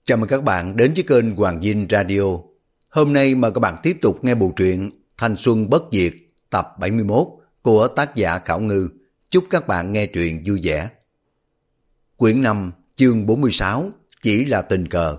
Chào mừng các bạn đến với kênh Hoàng Vinh Radio. Hôm nay mời các bạn tiếp tục nghe bộ truyện Thanh Xuân Bất Diệt tập 71 của tác giả Khảo Ngư. Chúc các bạn nghe truyện vui vẻ. Quyển 5 chương 46 chỉ là tình cờ.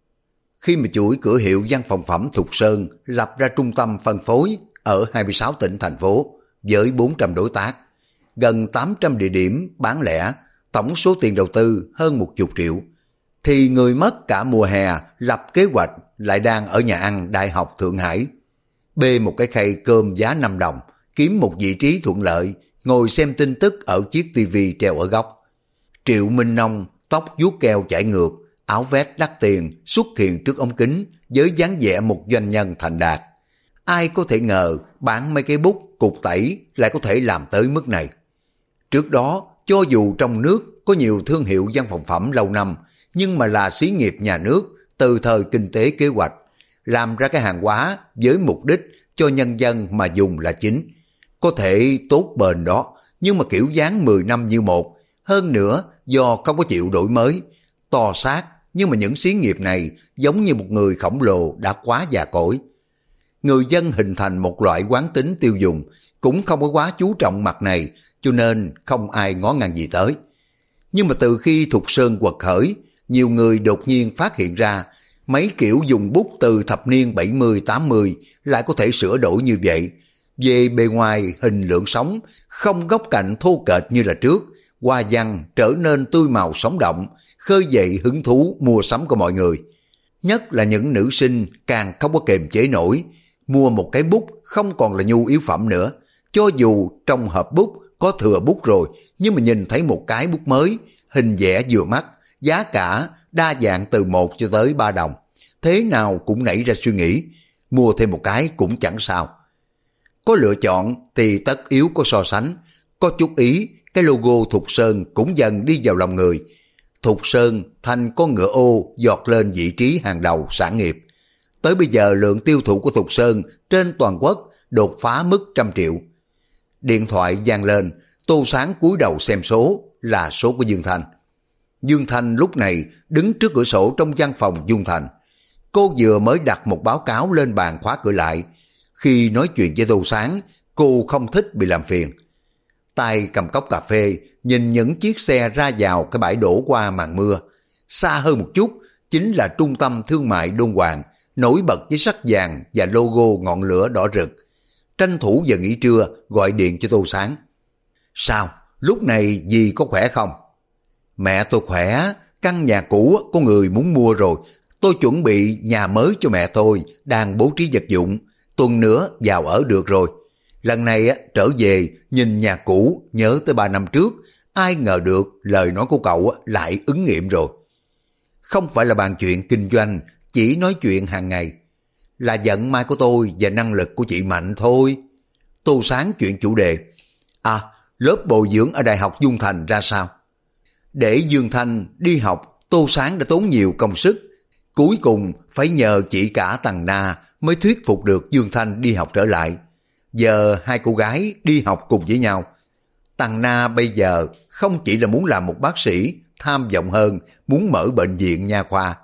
Khi mà chuỗi cửa hiệu văn phòng phẩm Thục Sơn lập ra trung tâm phân phối ở 26 tỉnh thành phố với 400 đối tác, gần 800 địa điểm bán lẻ, tổng số tiền đầu tư hơn 10 triệu, thì người mất cả mùa hè lập kế hoạch lại đang ở nhà ăn Đại học Thượng Hải. Bê một cái khay cơm giá 5 đồng, kiếm một vị trí thuận lợi, ngồi xem tin tức ở chiếc tivi treo ở góc. Triệu Minh Nông, tóc vuốt keo chải ngược, áo vest đắt tiền xuất hiện trước ống kính với dáng vẻ một doanh nhân thành đạt. Ai có thể ngờ bán mấy cái bút cục tẩy lại có thể làm tới mức này. Trước đó, cho dù trong nước có nhiều thương hiệu văn phòng phẩm lâu năm, nhưng mà là xí nghiệp nhà nước từ thời kinh tế kế hoạch, làm ra cái hàng hóa với mục đích cho nhân dân mà dùng là chính. Có thể tốt bền đó, nhưng mà kiểu dáng 10 năm như một, hơn nữa do không có chịu đổi mới, to xác, nhưng mà những xí nghiệp này giống như một người khổng lồ đã quá già cỗi. Người dân hình thành một loại quán tính tiêu dùng, cũng không có quá chú trọng mặt này, cho nên không ai ngó ngàng gì tới. Nhưng mà từ khi Thục Sơn quật khởi, nhiều người đột nhiên phát hiện ra mấy kiểu dùng bút từ thập niên 70-80 lại có thể sửa đổi như vậy. Về bề ngoài hình lượng sống, không góc cạnh thô kệch như là trước, hoa văn trở nên tươi màu sống động, khơi dậy hứng thú mua sắm của mọi người. Nhất là những nữ sinh càng không có kềm chế nổi, mua một cái bút không còn là nhu yếu phẩm nữa. Cho dù trong hộp bút có thừa bút rồi, nhưng mà nhìn thấy một cái bút mới, hình vẽ vừa mắt, giá cả đa dạng từ 1 cho tới 3 đồng. Thế nào cũng nảy ra suy nghĩ, mua thêm một cái cũng chẳng sao. Có lựa chọn thì tất yếu có so sánh, có chút ý, cái logo Thục Sơn cũng dần đi vào lòng người. Thục Sơn thành con ngựa ô giọt lên vị trí hàng đầu sản nghiệp. Tới bây giờ lượng tiêu thụ của Thục Sơn trên toàn quốc đột phá mức 100 triệu. Điện thoại vang lên, Tô Sáng cúi đầu xem số, là số của Dương Thanh. Dương Thanh lúc này đứng trước cửa sổ trong văn phòng Dung Thành. Cô vừa mới đặt một báo cáo lên bàn khóa cửa lại. Khi nói chuyện với Tô Sáng, cô không thích bị làm phiền. Tay cầm cốc cà phê, nhìn những chiếc xe ra vào cái bãi đổ qua màn mưa. Xa hơn một chút, chính là trung tâm thương mại Đôn Hoàng, nổi bật với sắc vàng và logo ngọn lửa đỏ rực. Tranh thủ giờ nghỉ trưa, gọi điện cho Tô Sáng. Sao, lúc này dì có khỏe không? Mẹ tôi khỏe, căn nhà cũ có người muốn mua rồi. Tôi chuẩn bị nhà mới cho mẹ tôi, đang bố trí vật dụng. Tuần nữa vào ở được rồi. Lần này trở về, nhìn nhà cũ, nhớ tới 3 năm trước. Ai ngờ được lời nói của cậu lại ứng nghiệm rồi. Không phải là bàn chuyện kinh doanh, chỉ nói chuyện hàng ngày. Là vận may của tôi và năng lực của chị Mạnh thôi. Tô Sáng chuyện chủ đề. À, lớp bồi dưỡng ở Đại học Dung Thành ra sao? Để Dương Thanh đi học, Tô Sáng đã tốn nhiều công sức. Cuối cùng phải nhờ chị cả Tằng Na mới thuyết phục được Dương Thanh đi học trở lại. Giờ hai cô gái đi học cùng với nhau. Tằng Na bây giờ không chỉ là muốn làm một bác sĩ, tham vọng hơn, muốn mở bệnh viện nha khoa.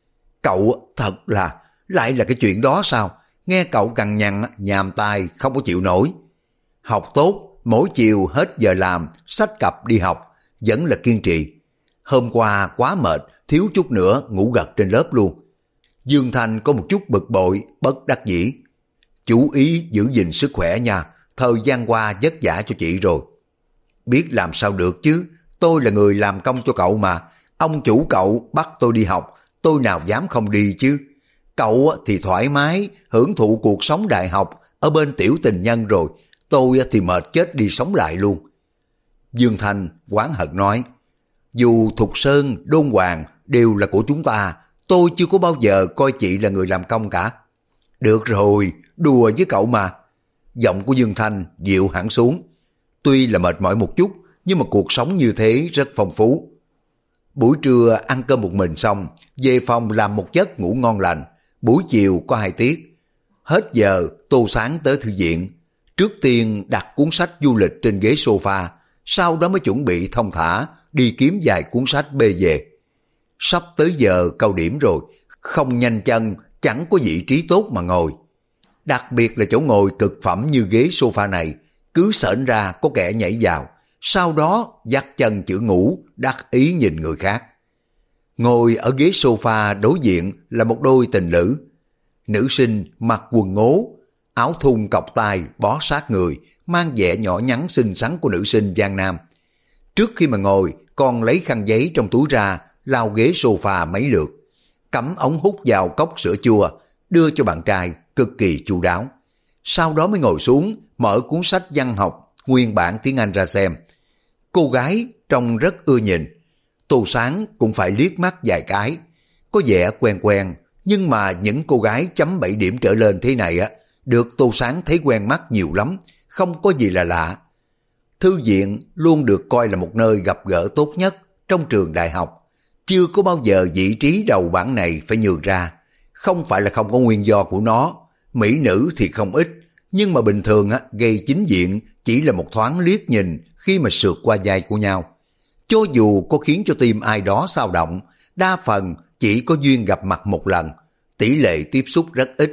Cậu thật là, lại là cái chuyện đó sao? Nghe cậu cằn nhằn, nhàm tai, không có chịu nổi. Học tốt, mỗi chiều hết giờ làm, xách cặp đi học, vẫn là kiên trì. Hôm qua quá mệt, thiếu chút nữa ngủ gật trên lớp luôn. Dương Thanh có một chút bực bội, bất đắc dĩ. Chú ý giữ gìn sức khỏe nha, thời gian qua vất vả cho chị rồi. Biết làm sao được chứ, tôi là người làm công cho cậu mà. Ông chủ cậu bắt tôi đi học, tôi nào dám không đi chứ. Cậu thì thoải mái, hưởng thụ cuộc sống đại học ở bên tiểu tình nhân rồi. Tôi thì mệt chết đi sống lại luôn. Dương Thanh oán hận nói, dù Thục Sơn, Đôn Hoàng đều là của chúng ta, tôi chưa có bao giờ coi chị là người làm công cả. Được rồi, đùa với cậu mà. Giọng của Dương Thanh dịu hẳn xuống. Tuy là mệt mỏi một chút, nhưng mà cuộc sống như thế rất phong phú. Buổi trưa ăn cơm một mình xong, về phòng làm một giấc ngủ ngon lành. Buổi chiều có 2 tiết. Hết giờ, Tô Sáng tới thư viện. Trước tiên đặt cuốn sách du lịch trên ghế sofa, sau đó mới chuẩn bị thong thả đi kiếm vài cuốn sách bê về. Sắp tới giờ cao điểm rồi, không nhanh chân chẳng có vị trí tốt mà ngồi. Đặc biệt là chỗ ngồi cực phẩm như ghế sofa này, cứ xởn ra có kẻ nhảy vào, sau đó dắt chân chữ ngủ, đắc ý nhìn người khác. Ngồi ở ghế sofa đối diện là một đôi tình lữ. Nữ sinh mặc quần ngố, áo thun cộc tay bó sát người, mang vẻ nhỏ nhắn xinh xắn của nữ sinh Giang Nam. Trước khi mà ngồi, còn lấy khăn giấy trong túi ra, lau ghế sofa mấy lượt, cắm ống hút vào cốc sữa chua, đưa cho bạn trai cực kỳ chu đáo. Sau đó mới ngồi xuống, mở cuốn sách văn học, nguyên bản tiếng Anh ra xem. Cô gái trông rất ưa nhìn. Tô Sáng cũng phải liếc mắt vài cái. Có vẻ quen quen, nhưng mà những cô gái chấm 7 điểm trở lên thế này á, được Tô Sáng thấy quen mắt nhiều lắm, không có gì là lạ. Thư viện luôn được coi là một nơi gặp gỡ tốt nhất trong trường đại học. Chưa có bao giờ vị trí đầu bảng này phải nhường ra. Không phải là không có nguyên do của nó. Mỹ nữ thì không ít, nhưng mà bình thường á, gây chính diện chỉ là một thoáng liếc nhìn khi mà sượt qua vai của nhau. Cho dù có khiến cho tim ai đó xao động, đa phần chỉ có duyên gặp mặt một lần, tỷ lệ tiếp xúc rất ít.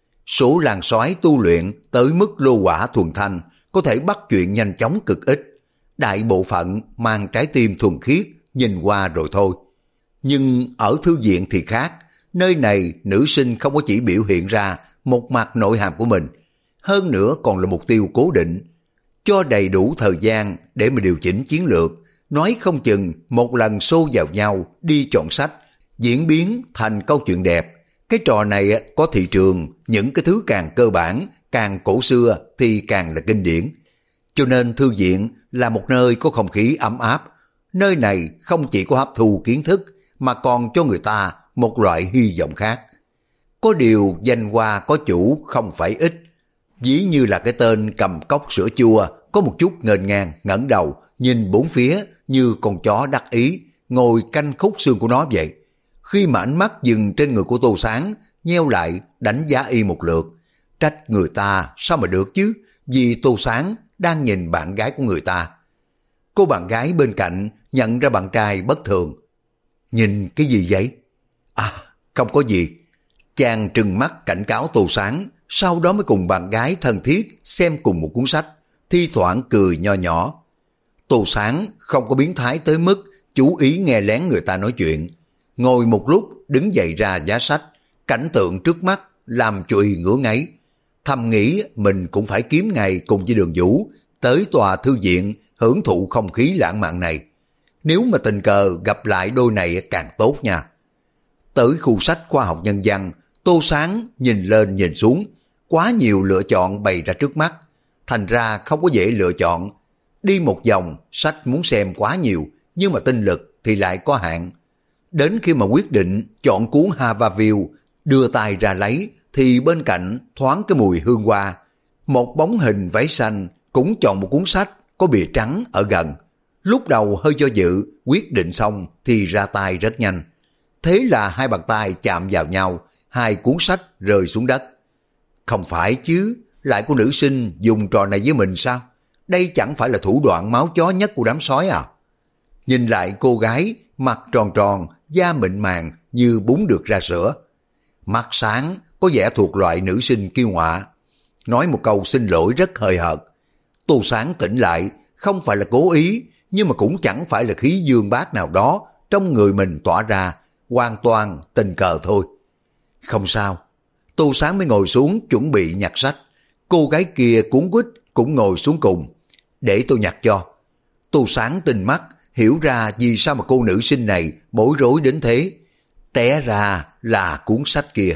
Số làn sói tu luyện tới mức lô quả thuần thanh, có thể bắt chuyện nhanh chóng cực ít. Đại bộ phận mang trái tim thuần khiết, nhìn qua rồi thôi. Nhưng ở thư viện thì khác, nơi này nữ sinh không có chỉ biểu hiện ra một mặt nội hàm của mình, hơn nữa còn là mục tiêu cố định. Cho đầy đủ thời gian để mà điều chỉnh chiến lược, nói không chừng một lần xô vào nhau đi chọn sách, diễn biến thành câu chuyện đẹp. Cái trò này có thị trường, những cái thứ càng cơ bản, càng cổ xưa thì càng là kinh điển. Cho nên thư viện là một nơi có không khí ấm áp. Nơi này không chỉ có hấp thu kiến thức, mà còn cho người ta một loại hy vọng khác. Có điều danh hoa có chủ không phải ít. Ví như là cái tên cầm cốc sữa chua, có một chút ngênh ngang, ngẩng đầu, nhìn bốn phía như con chó đắc ý, ngồi canh khúc xương của nó vậy. Khi mà ánh mắt dừng trên người của Tô Sáng, nheo lại đánh giá y một lượt. Trách người ta sao mà được chứ, vì Tô Sáng đang nhìn bạn gái của người ta. Cô bạn gái bên cạnh nhận ra bạn trai bất thường. Nhìn cái gì vậy? À, không có gì. Chàng trừng mắt cảnh cáo Tô Sáng, sau đó mới cùng bạn gái thân thiết xem cùng một cuốn sách, thi thoảng cười nho nhỏ. Tô Sáng không có biến thái tới mức chú ý nghe lén người ta nói chuyện. Ngồi một lúc đứng dậy ra giá sách, cảnh tượng trước mắt làm cho y ngứa ngáy. Thầm nghĩ mình cũng phải kiếm ngày cùng với Đường Vũ tới tòa thư viện hưởng thụ không khí lãng mạn này. Nếu mà tình cờ gặp lại đôi này càng tốt nha. Tới khu sách khoa học nhân văn, Tô Sáng nhìn lên nhìn xuống, quá nhiều lựa chọn bày ra trước mắt, thành ra không có dễ lựa chọn. Đi một vòng, sách muốn xem quá nhiều, nhưng mà tinh lực thì lại có hạn. Đến khi mà quyết định chọn cuốn Havaville, đưa tay ra lấy, thì bên cạnh thoáng cái mùi hương hoa. Một bóng hình váy xanh cũng chọn một cuốn sách có bìa trắng ở gần. Lúc đầu hơi do dự, quyết định xong thì ra tay rất nhanh. Thế là hai bàn tay chạm vào nhau, hai cuốn sách rơi xuống đất. Không phải chứ, lại có nữ sinh dùng trò này với mình sao? Đây chẳng phải là thủ đoạn máu chó nhất của đám sói à? Nhìn lại cô gái, mặt tròn tròn, da mịn màng như bún được ra sữa. Mắt sáng, có vẻ thuộc loại nữ sinh kiêu ngọa. Nói một câu xin lỗi rất hời hợt. Tô Sáng tỉnh lại, không phải là cố ý, nhưng mà cũng chẳng phải là khí dương bát nào đó trong người mình tỏa ra, hoàn toàn tình cờ thôi. Không sao. Tô Sáng mới ngồi xuống chuẩn bị nhặt sách. Cô gái kia cuốn quýt cũng ngồi xuống cùng. Để tôi nhặt cho. Tô Sáng tinh mắt, hiểu ra vì sao mà cô nữ sinh này bối rối đến thế. Té ra là cuốn sách kia.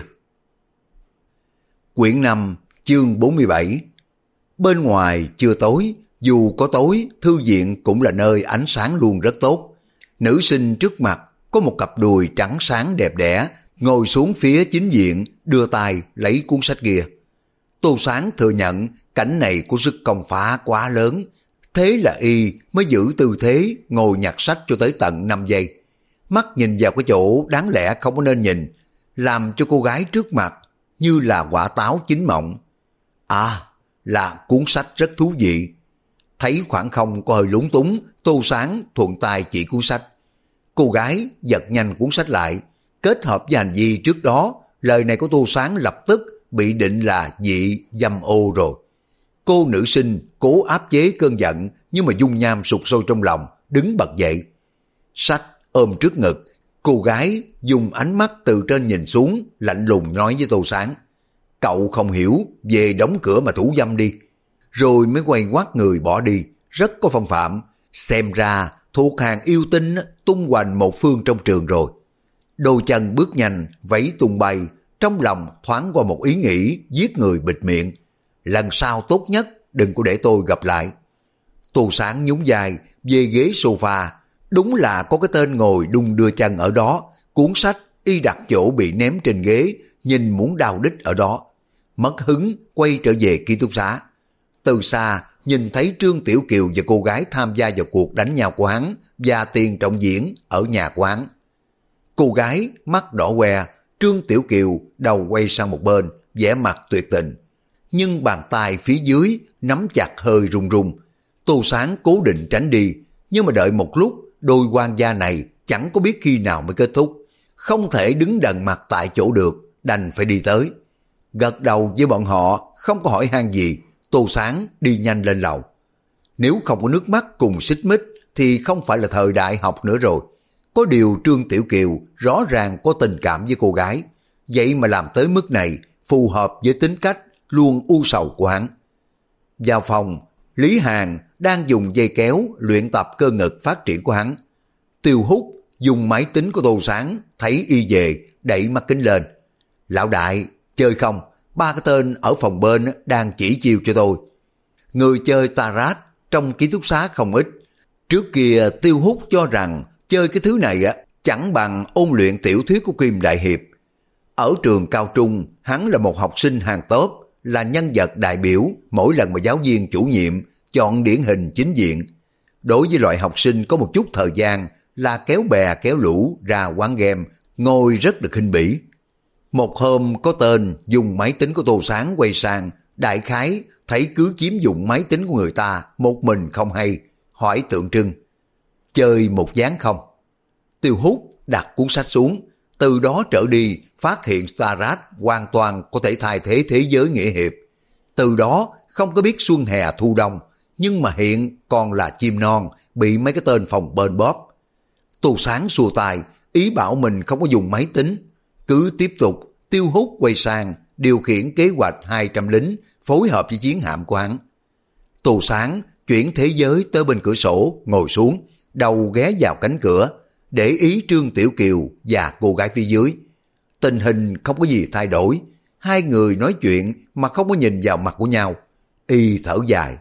Quyển 5, chương 47. Bên ngoài chưa tối, dù có tối, thư viện cũng là nơi ánh sáng luôn rất tốt. Nữ sinh trước mặt có một cặp đùi trắng sáng đẹp đẽ, ngồi xuống phía chính diện, đưa tay lấy cuốn sách kia. Tô Sáng thừa nhận cảnh này có sức công phá quá lớn, thế là y mới giữ tư thế ngồi nhặt sách cho tới tận 5 giây. Mắt nhìn vào cái chỗ đáng lẽ không có nên nhìn, làm cho cô gái trước mặt như là quả táo chín mọng. À, là cuốn sách rất thú vị. Thấy khoảng không có hơi lúng túng, Tô Sáng thuận tay chỉ cuốn sách. Cô gái giật nhanh cuốn sách lại, kết hợp với hành vi trước đó, lời này của Tô Sáng lập tức bị định là dị dâm ô rồi. Cô nữ sinh cố áp chế cơn giận, nhưng mà dung nham sụt sôi trong lòng, đứng bật dậy. Sách ôm trước ngực, cô gái dùng ánh mắt từ trên nhìn xuống, lạnh lùng nói với Tô Sáng: cậu không hiểu, về đóng cửa mà thủ dâm đi. Rồi mới quay ngoắt người bỏ đi, rất có phong phạm, xem ra thuộc hàng yêu tinh tung hoành một phương trong trường rồi. Đôi chân bước nhanh, vẫy tung bay, trong lòng thoáng qua một ý nghĩ giết người bịt miệng. Lần sau tốt nhất đừng có để tôi gặp lại. Tô Sáng nhún vai về ghế sofa, đúng là có cái tên ngồi đung đưa chân ở đó, cuốn sách y đặt chỗ bị ném trên ghế, nhìn muốn đau đít ở đó. Mất hứng quay trở về ký túc xá. Từ xa nhìn thấy Trương Tiểu Kiều và cô gái tham gia vào cuộc đánh nhau của hắn và tiền trọng diễn ở nhà quán. Cô gái mắt đỏ que, Trương Tiểu Kiều đầu quay sang một bên, vẻ mặt tuyệt tình. Nhưng bàn tay phía dưới nắm chặt hơi run run. Tô Sáng cố định tránh đi, nhưng mà đợi một lúc, đôi quan gia này chẳng có biết khi nào mới kết thúc. Không thể đứng đần mặt tại chỗ được, đành phải đi tới. Gật đầu với bọn họ, không có hỏi han gì, Tô Sáng đi nhanh lên lầu. Nếu không có nước mắt cùng xích mích thì không phải là thời đại học nữa rồi. Có điều Trương Tiểu Kiều rõ ràng có tình cảm với cô gái, vậy mà làm tới mức này phù hợp với tính cách luôn u sầu của hắn. Vào phòng, Lý Hàn đang dùng dây kéo luyện tập cơ ngực phát triển của hắn. Tiêu Hút dùng máy tính của Tô Sáng, thấy y về, đẩy mắt kính lên. Lão đại, chơi không? Ba cái tên ở phòng bên đang chỉ chiêu cho tôi. Người chơi Tarot trong ký túc xá không ít. Trước kia Tiêu Hút cho rằng chơi cái thứ này chẳng bằng ôn luyện tiểu thuyết của Kim Đại Hiệp. Ở trường cao trung, hắn là một học sinh hàng top, là nhân vật đại biểu mỗi lần mà giáo viên chủ nhiệm chọn điển hình chính diện. Đối với loại học sinh có một chút thời gian là kéo bè kéo lũ ra quán game, ngồi rất được khinh bỉ. Một hôm có tên dùng máy tính của Tô Sáng quay sang, đại khái thấy cứ chiếm dụng máy tính của người ta một mình không hay, hỏi tượng trưng: chơi một ván không? Tiêu Hút đặt cuốn sách xuống, từ đó trở đi phát hiện Starrat hoàn toàn có thể thay thế thế giới nghĩa hiệp. Từ đó không có biết xuân hè thu đông, nhưng mà hiện còn là chim non bị mấy cái tên phòng bên bóp. Tô Sáng xua tay, ý bảo mình không có dùng máy tính. Cứ tiếp tục, Tiêu Hút quay sang điều khiển kế hoạch 200 lính phối hợp với chiến hạm của hắn. Tô Sáng chuyển thế giới tới bên cửa sổ, ngồi xuống, đầu ghé vào cánh cửa, để ý Trương Tiểu Kiều và cô gái phía dưới. Tình hình không có gì thay đổi, hai người nói chuyện mà không có nhìn vào mặt của nhau. Y thở dài.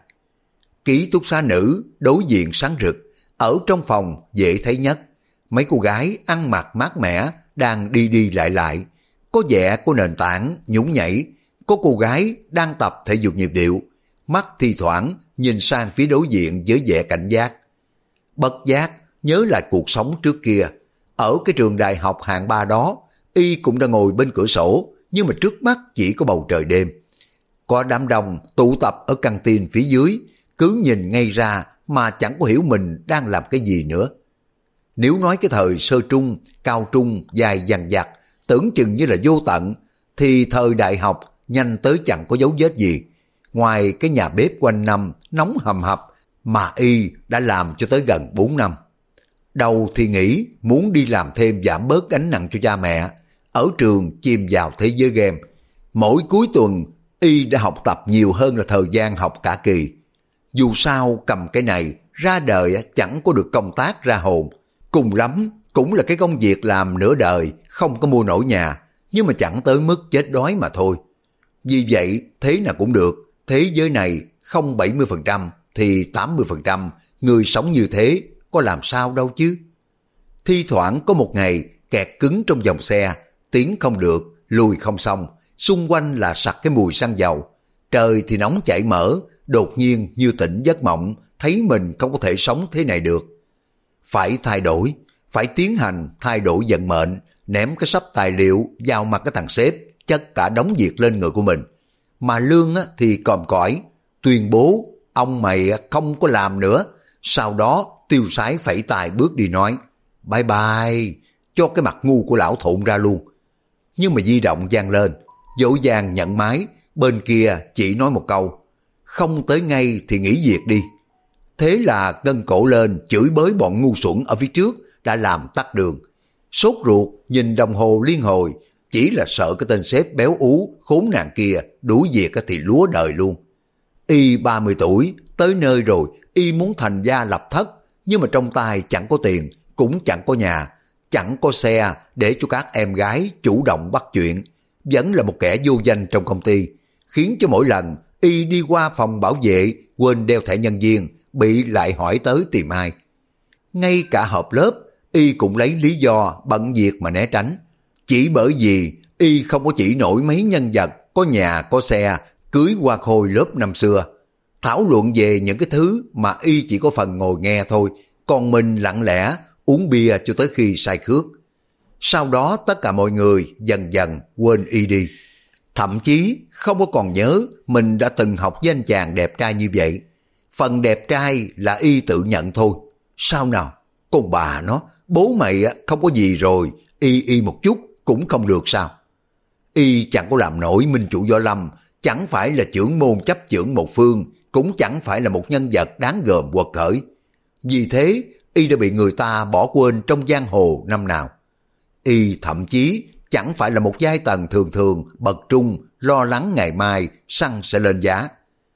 Ký túc xá nữ đối diện sáng rực, ở trong phòng dễ thấy nhất. Mấy cô gái ăn mặc mát mẻ đang đi đi lại lại, có vẻ có nền tảng nhún nhảy. Có cô gái đang tập thể dục nhịp điệu, mắt thi thoảng nhìn sang phía đối diện với vẻ cảnh giác. Bất giác nhớ lại cuộc sống trước kia, ở cái trường đại học hạng 3 đó, y cũng đã ngồi bên cửa sổ, nhưng mà trước mắt chỉ có bầu trời đêm. Có đám đông tụ tập ở căng tin phía dưới, cứ nhìn ngay ra mà chẳng có hiểu mình đang làm cái gì nữa. Nếu nói cái thời sơ trung, cao trung dài dằng dặc, tưởng chừng như là vô tận, thì thời đại học nhanh tới chẳng có dấu vết gì. Ngoài cái nhà bếp quanh năm nóng hầm hập mà y đã làm cho tới gần 4 năm. Đầu thì nghĩ muốn đi làm thêm giảm bớt gánh nặng cho cha mẹ, ở trường chìm vào thế giới game. Mỗi cuối tuần y đã học tập nhiều hơn là thời gian học cả kỳ. Dù sao cầm cái này ra đời chẳng có được công tác ra hồn, cùng lắm cũng là cái công việc làm nửa đời không có mua nổi nhà, nhưng mà chẳng tới mức chết đói mà thôi. Vì vậy thế nào cũng được, thế giới này không 70% thì 80% người sống như thế, có làm sao đâu chứ. Thi thoảng có một ngày kẹt cứng trong dòng xe, tiến không được, lùi không xong, xung quanh là sặc cái mùi xăng dầu. Trời thì nóng chảy mỡ, đột nhiên như tỉnh giấc mộng, thấy mình không có thể sống thế này được. Phải thay đổi, phải tiến hành thay đổi vận mệnh, ném cái sắp tài liệu vào mặt cái thằng sếp, chất cả đống việc lên người của mình. Mà lương thì còm cõi, tuyên bố ông mày không có làm nữa. Sau đó tiêu sái phẩy tài bước đi nói: bye bye, cho cái mặt ngu của lão thụn ra luôn. Nhưng mà di động vang lên, dỗ dàng nhận máy, bên kia chỉ nói một câu, không tới ngay thì nghỉ việc đi. Thế là cân cổ lên chửi bới bọn ngu xuẩn ở phía trước đã làm tắc đường. Sốt ruột nhìn đồng hồ liên hồi, chỉ là sợ cái tên sếp béo ú khốn nạn kia đuổi việc thì lúa đời luôn. Y 30 tuổi, tới nơi rồi, y muốn thành gia lập thất, nhưng mà trong tay chẳng có tiền, cũng chẳng có nhà, chẳng có xe để cho các em gái chủ động bắt chuyện, vẫn là một kẻ vô danh trong công ty, khiến cho mỗi lần y đi qua phòng bảo vệ quên đeo thẻ nhân viên, bị lại hỏi tới tìm ai. Ngay cả họp lớp, y cũng lấy lý do bận việc mà né tránh, chỉ bởi vì y không có chỉ nổi mấy nhân vật có nhà có xe cưới hoa khôi lớp năm xưa, thảo luận về những cái thứ mà y chỉ có phần ngồi nghe thôi, còn mình lặng lẽ uống bia cho tới khi say khước. Sau đó tất cả mọi người dần dần quên y đi, thậm chí không có còn nhớ mình đã từng học với anh chàng đẹp trai như vậy. Phần đẹp trai là y tự nhận thôi. Sao nào, con bà nó, bố mày không có gì rồi, y một chút cũng không được sao? Y chẳng có làm nổi minh chủ võ lâm, chẳng phải là trưởng môn chấp trưởng một phương, cũng chẳng phải là một nhân vật đáng gờm quật khởi. Vì thế, y đã bị người ta bỏ quên trong giang hồ năm nào. Y thậm chí chẳng phải là một giai tầng thường thường, bậc trung, lo lắng ngày mai xăng sẽ lên giá.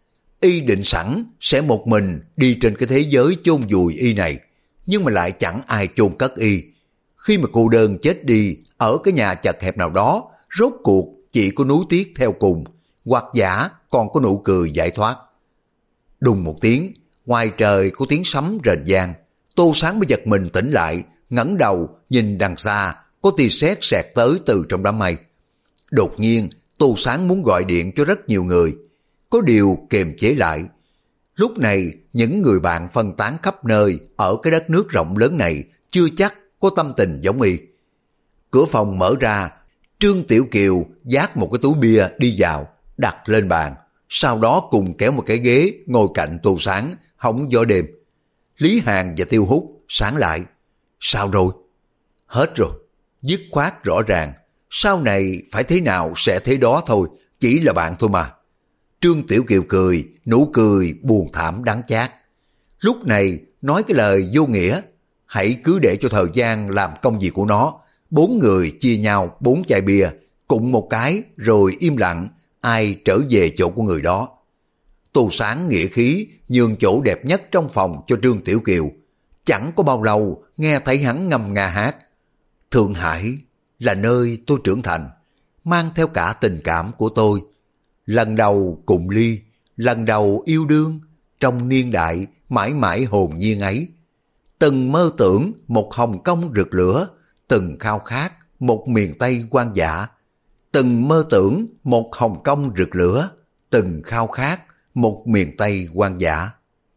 Y định sẵn sẽ một mình đi trên cái thế giới chôn vùi y này, nhưng mà lại chẳng ai chôn cất y. Khi mà cô đơn chết đi ở cái nhà chật hẹp nào đó, rốt cuộc chỉ có nuối tiếc theo cùng, hoặc giả còn có nụ cười giải thoát. Đùng một tiếng, ngoài trời có tiếng sấm rền vang. Tô Sáng mới giật mình tỉnh lại, ngẩng đầu nhìn đằng xa, có tia sét xẹt tới từ trong đám mây. Đột nhiên, Tô Sáng muốn gọi điện cho rất nhiều người, có điều kiềm chế lại. Lúc này, những người bạn phân tán khắp nơi ở cái đất nước rộng lớn này chưa chắc có tâm tình giống y. Cửa phòng mở ra, Trương Tiểu Kiều vác một cái túi bia đi vào, đặt lên bàn, sau đó cùng kéo một cái ghế ngồi cạnh Tô Sáng, hóng gió đêm. Lý Hàn và Tiêu Hút sáng lại. Sao rồi? Hết rồi. Dứt khoát rõ ràng. Sau này phải thế nào sẽ thế đó thôi, chỉ là bạn thôi mà. Trương Tiểu Kiều cười, nụ cười buồn thảm đắng chát. Lúc này nói cái lời vô nghĩa, hãy cứ để cho thời gian làm công việc của nó. 4 người chia nhau 4 chai bia, cùng một cái rồi im lặng, ai trở về chỗ của người đó. Tô Sáng nghĩa khí nhường chỗ đẹp nhất trong phòng cho Trương Tiểu Kiều. Chẳng có bao lâu nghe thấy hắn ngâm nga hát. Thượng Hải là nơi tôi trưởng thành, mang theo cả tình cảm của tôi. Lần đầu cùng ly, lần đầu yêu đương, trong niên đại mãi mãi hồn nhiên ấy. Từng mơ tưởng một Hồng Kông rực lửa, từng khao khát một miền Tây hoang dã. Từng mơ tưởng một Hồng Kông rực lửa, từng khao khát một miền Tây hoang dã.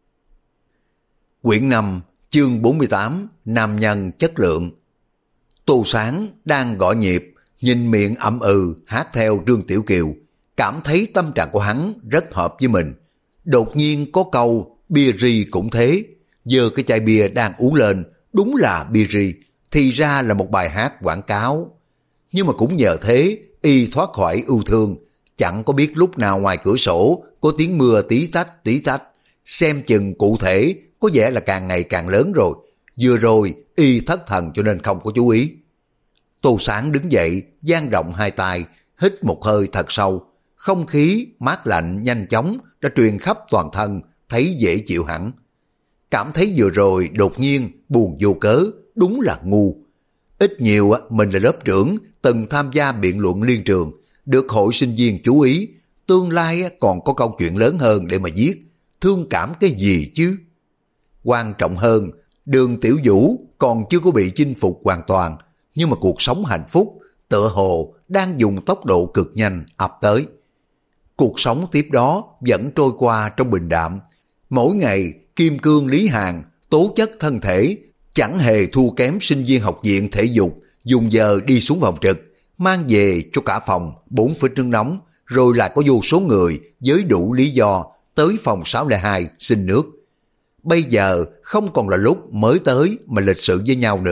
Quyển 5, chương 48, Nam nhân chất lượng. Tô Sáng đang gõ nhịp, nhìn miệng ậm hát theo Trương Tiểu Kiều, cảm thấy tâm trạng của hắn rất hợp với mình. Đột nhiên có câu bia ri cũng thế, giơ cái chai bia đang uống lên, đúng là bia ri, thì ra là một bài hát quảng cáo. Nhưng mà cũng nhờ thế, y thoát khỏi ưu thương, chẳng có biết lúc nào ngoài cửa sổ có tiếng mưa tí tách, xem chừng cụ thể có vẻ là càng ngày càng lớn rồi. Vừa rồi y thất thần cho nên không có chú ý. Tô Sáng đứng dậy, dang rộng hai tay, hít một hơi thật sâu. Không khí mát lạnh nhanh chóng đã truyền khắp toàn thân, thấy dễ chịu hẳn. Cảm thấy vừa rồi đột nhiên buồn vô cớ, đúng là ngu. Ít nhiều mình là lớp trưởng, từng tham gia biện luận liên trường, được hội sinh viên chú ý. Tương lai còn có câu chuyện lớn hơn để mà viết, thương cảm cái gì chứ? Quan trọng hơn, Đường Tiểu Vũ còn chưa có bị chinh phục hoàn toàn, nhưng mà cuộc sống hạnh phúc tựa hồ đang dùng tốc độ cực nhanh ập tới. Cuộc sống tiếp đó vẫn trôi qua trong bình đạm. Mỗi ngày Kim Cương Lý Hàn tố chất thân thể chẳng hề thua kém sinh viên học viện thể dục, dùng giờ đi xuống phòng trực, mang về cho cả phòng 4 phích nước nóng, rồi lại có vô số người với đủ lý do tới phòng 602 xin nước. Bây giờ không còn là lúc mới tới mà lịch sự với nhau nữa,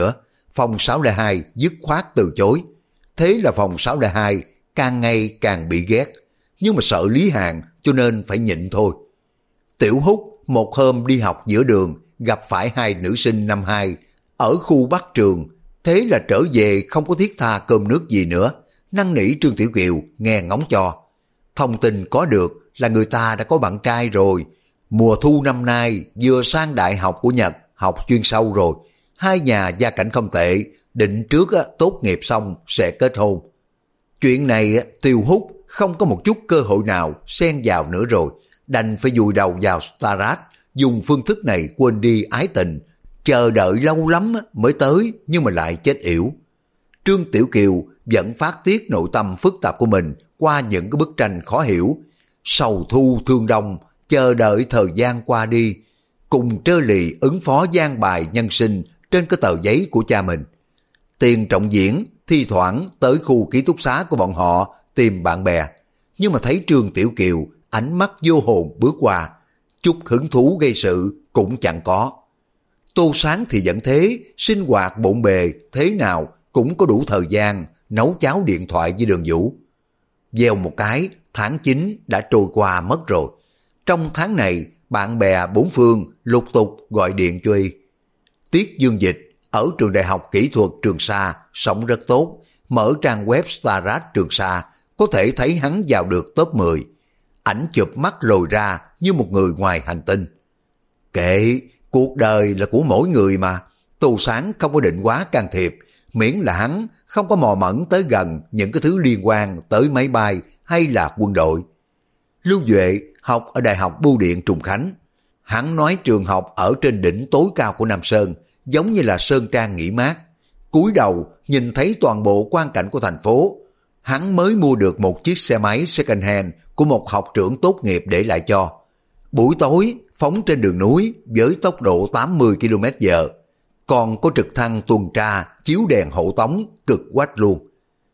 phòng 602 dứt khoát từ chối. Thế là phòng 602 càng ngày càng bị ghét, nhưng mà sợ Lý Hàn cho nên phải nhịn thôi. Tiểu Húc một hôm đi học giữa đường gặp phải hai nữ sinh năm 2 ở khu Bắc Trường, thế là trở về không có thiết tha cơm nước gì nữa, năn nỉ Trương Tiểu Kiều nghe ngóng cho. Thông tin có được là người ta đã có bạn trai rồi, mùa thu năm nay vừa sang đại học của Nhật học chuyên sâu rồi, hai nhà gia cảnh không tệ, định trước tốt nghiệp xong sẽ kết hôn. Chuyện này Tiêu Hút không có một chút cơ hội nào xen vào nữa rồi, đành phải vùi đầu vào Starat, dùng phương thức này quên đi ái tình, chờ đợi lâu lắm mới tới nhưng mà lại chết yểu. Trương Tiểu Kiều vẫn phát tiết nội tâm phức tạp của mình qua những cái bức tranh khó hiểu, sầu thu thương đông, chờ đợi thời gian qua đi, cùng trơ lì ứng phó gian bài nhân sinh trên cái tờ giấy của cha mình. Tiền Trọng Diễn thi thoảng tới khu ký túc xá của bọn họ tìm bạn bè, nhưng mà thấy Trương Tiểu Kiều ánh mắt vô hồn bước qua, chút hứng thú gây sự cũng chẳng có. Tô Sáng thì vẫn thế, sinh hoạt bộn bề thế nào cũng có đủ thời gian nấu cháo điện thoại với Đường Vũ. Gieo một cái, tháng 9 đã trôi qua mất rồi. Trong tháng này, bạn bè bốn phương lục tục gọi điện cho y. Tiết Dương Dịch ở trường Đại học Kỹ thuật Trường Sa sống rất tốt, mở trang web Starat Trường Sa có thể thấy hắn vào được top 10. Ảnh chụp mắt lồi ra như một người ngoài hành tinh. Kệ, cuộc đời là của mỗi người mà, Tô Sáng không có định quá can thiệp, miễn là hắn không có mò mẫm tới gần những cái thứ liên quan tới máy bay hay là quân đội. Lưu Duệ học ở Đại học Bưu điện Trùng Khánh. Hắn nói trường học ở trên đỉnh tối cao của Nam Sơn, giống như là sơn trang nghỉ mát. Cúi đầu nhìn thấy toàn bộ quang cảnh của thành phố. Hắn mới mua được một chiếc xe máy second hand của một học trưởng tốt nghiệp để lại cho. Buổi tối phóng trên đường núi với tốc độ 80 km/h. Còn có trực thăng tuần tra chiếu đèn hộ tống cực quách luôn.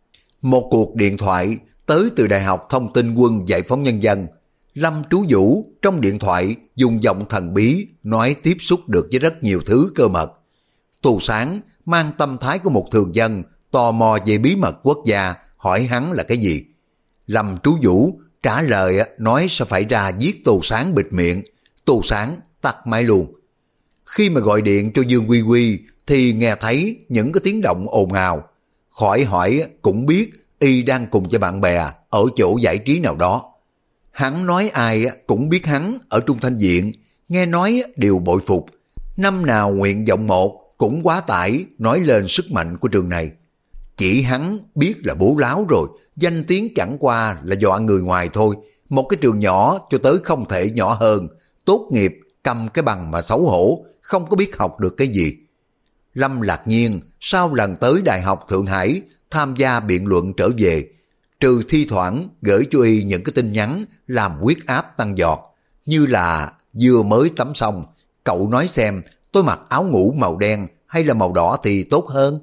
Một cuộc điện thoại tới từ Đại học Thông tin Quân Giải phóng Nhân dân. Lâm Trú Vũ trong điện thoại dùng giọng thần bí nói tiếp xúc được với rất nhiều thứ cơ mật. Tô Sáng mang tâm thái của một thường dân tò mò về bí mật quốc gia, hỏi hắn là cái gì. Lâm Trú Vũ trả lời nói sẽ phải ra giết Tô Sáng bịt miệng. Tô Sáng tắt máy luôn. Khi mà gọi điện cho Dương Quy Quy thì nghe thấy những cái tiếng động ồn ào. Khỏi hỏi cũng biết y đang cùng với bạn bè ở chỗ giải trí nào đó. Hắn nói ai cũng biết hắn ở Trung Thanh Viện, nghe nói đều bội phục. Năm nào nguyện vọng một cũng quá tải nói lên sức mạnh của trường này. Chỉ hắn biết là bố láo rồi, danh tiếng chẳng qua là dọa người ngoài thôi. Một cái trường nhỏ cho tới không thể nhỏ hơn, tốt nghiệp cầm cái bằng mà xấu hổ, không có biết học được cái gì. Lâm Lạc Nhiên sau lần tới Đại học Thượng Hải tham gia biện luận trở về, trừ thi thoảng gửi cho y những cái tin nhắn làm huyết áp tăng giọt, như là vừa mới tắm xong, cậu nói xem tôi mặc áo ngủ màu đen hay là màu đỏ thì tốt hơn.